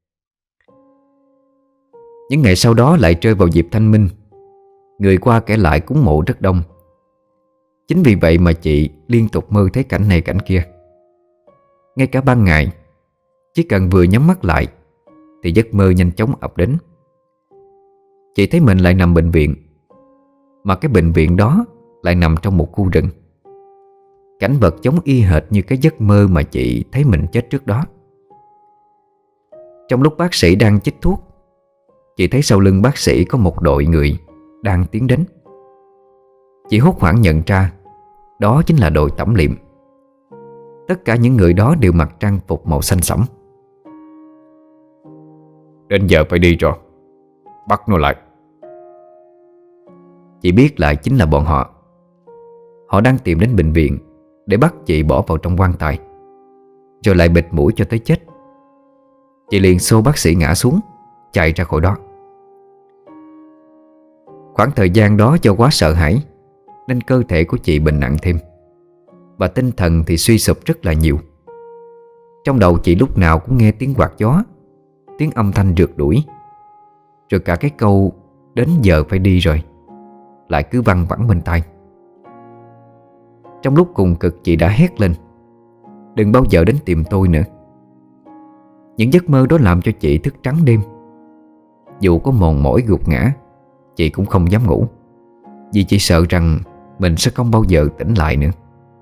Những ngày sau đó lại rơi vào dịp thanh minh. Người qua kể lại cúng mộ rất đông. Chính vì vậy mà chị liên tục mơ thấy cảnh này cảnh kia. Ngay cả ban ngày, chỉ cần vừa nhắm mắt lại thì giấc mơ nhanh chóng ập đến. Chị thấy mình lại nằm bệnh viện, mà cái bệnh viện đó lại nằm trong một khu rừng. Cảnh vật giống y hệt như cái giấc mơ mà chị thấy mình chết trước đó. Trong lúc bác sĩ đang chích thuốc, chị thấy sau lưng bác sĩ có một đội người đang tiến đến. Chị hốt hoảng nhận ra đó chính là đội tẩm liệm. Tất cả những người đó đều mặc trang phục màu xanh sẫm. Đến giờ phải đi rồi, bắt nó lại. Chị biết lại chính là bọn họ. Họ đang tìm đến bệnh viện để bắt chị bỏ vào trong quan tài, rồi lại bịt mũi cho tới chết. Chị liền xô bác sĩ ngã xuống, chạy ra khỏi đó. Khoảng thời gian đó do quá sợ hãi nên cơ thể của chị bệnh nặng thêm, và tinh thần thì suy sụp rất là nhiều. Trong đầu chị lúc nào cũng nghe tiếng quạt gió, tiếng âm thanh rượt đuổi, rồi cả cái câu đến giờ phải đi rồi lại cứ văng vẳng bên tai. Trong lúc cùng cực chị đã hét lên: đừng bao giờ đến tìm tôi nữa. Những giấc mơ đó làm cho chị thức trắng đêm. Dù có mòn mỏi gục ngã, chị cũng không dám ngủ, vì chị sợ rằng mình sẽ không bao giờ tỉnh lại nữa.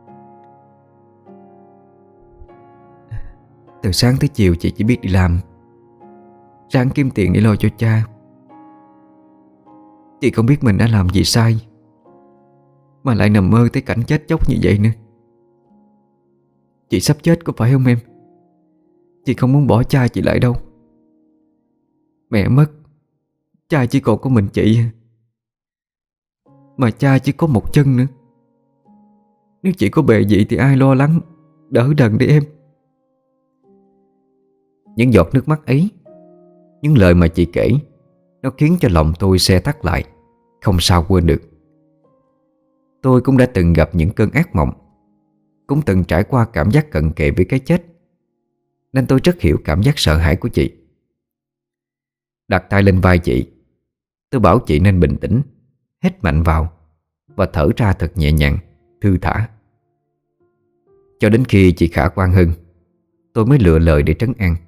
Từ sáng tới chiều chị chỉ biết đi làm, ráng kiếm tiền để lo cho cha. Chị không biết mình đã làm gì sai mà lại nằm mơ tới cảnh chết chóc như vậy nữa. Chị sắp chết có phải không em? Chị không muốn bỏ cha chị lại đâu. Mẹ mất, cha chỉ còn có mình chị. Mà cha chỉ có một chân nữa. Nếu chị có bề vậy thì ai lo lắng đỡ đần để em. Những giọt nước mắt ấy, những lời mà chị kể, nó khiến cho lòng tôi se thắt lại, không sao quên được. Tôi cũng đã từng gặp những cơn ác mộng, cũng từng trải qua cảm giác cận kề với cái chết, nên tôi rất hiểu cảm giác sợ hãi của chị. Đặt tay lên vai chị, tôi bảo chị nên bình tĩnh, hít mạnh vào và thở ra thật nhẹ nhàng, thư thả. Cho đến khi chị khả quan hơn, tôi mới lựa lời để trấn an.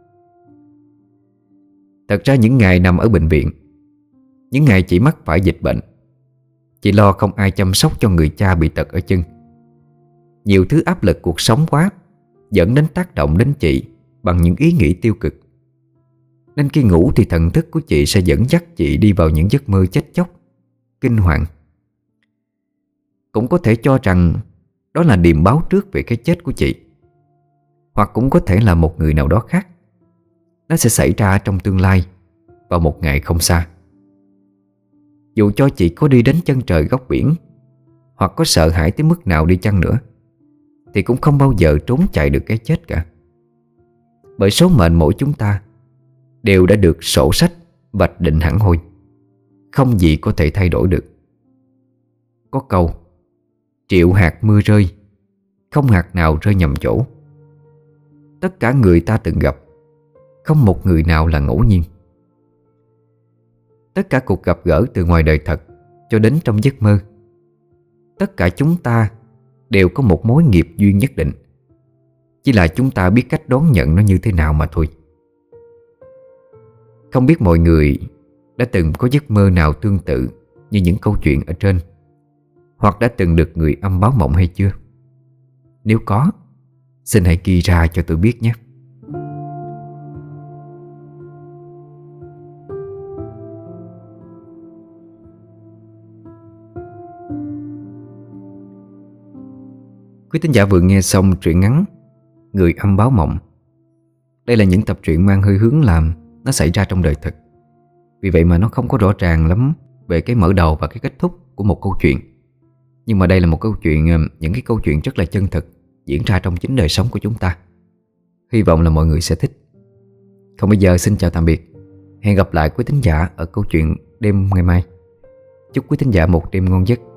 Thật ra những ngày nằm ở bệnh viện, những ngày chị mắc phải dịch bệnh, chị lo không ai chăm sóc cho người cha bị tật ở chân. Nhiều thứ áp lực cuộc sống quá dẫn đến tác động đến chị bằng những ý nghĩ tiêu cực. Nên khi ngủ thì thần thức của chị sẽ dẫn dắt chị đi vào những giấc mơ chết chóc, kinh hoàng. Cũng có thể cho rằng đó là điềm báo trước về cái chết của chị, hoặc cũng có thể là một người nào đó khác. Nó sẽ xảy ra trong tương lai, vào một ngày không xa. Dù cho chị có đi đến chân trời góc biển, hoặc có sợ hãi tới mức nào đi chăng nữa, thì cũng không bao giờ trốn chạy được cái chết cả. Bởi số mệnh mỗi chúng ta đều đã được sổ sách vạch định hẳn hoi, không gì có thể thay đổi được. Có câu triệu hạt mưa rơi, không hạt nào rơi nhầm chỗ. Tất cả người ta từng gặp, không một người nào là ngẫu nhiên. Tất cả cuộc gặp gỡ từ ngoài đời thật cho đến trong giấc mơ, tất cả chúng ta đều có một mối nghiệp duyên nhất định. Chỉ là chúng ta biết cách đón nhận nó như thế nào mà thôi. Không biết mọi người đã từng có giấc mơ nào tương tự như những câu chuyện ở trên, hoặc đã từng được người âm báo mộng hay chưa? Nếu có, xin hãy ghi ra cho tôi biết nhé. Quý thính giả vừa nghe xong truyện ngắn Người âm báo mộng. Đây là những tập truyện mang hơi hướng làm nó xảy ra trong đời thực. Vì vậy mà nó không có rõ ràng lắm về cái mở đầu và cái kết thúc của một câu chuyện. Nhưng mà đây là một câu chuyện, những cái câu chuyện rất là chân thực diễn ra trong chính đời sống của chúng ta. Hy vọng là mọi người sẽ thích. Còn bây giờ xin chào tạm biệt. Hẹn gặp lại quý thính giả ở câu chuyện đêm ngày mai. Chúc quý thính giả một đêm ngon giấc.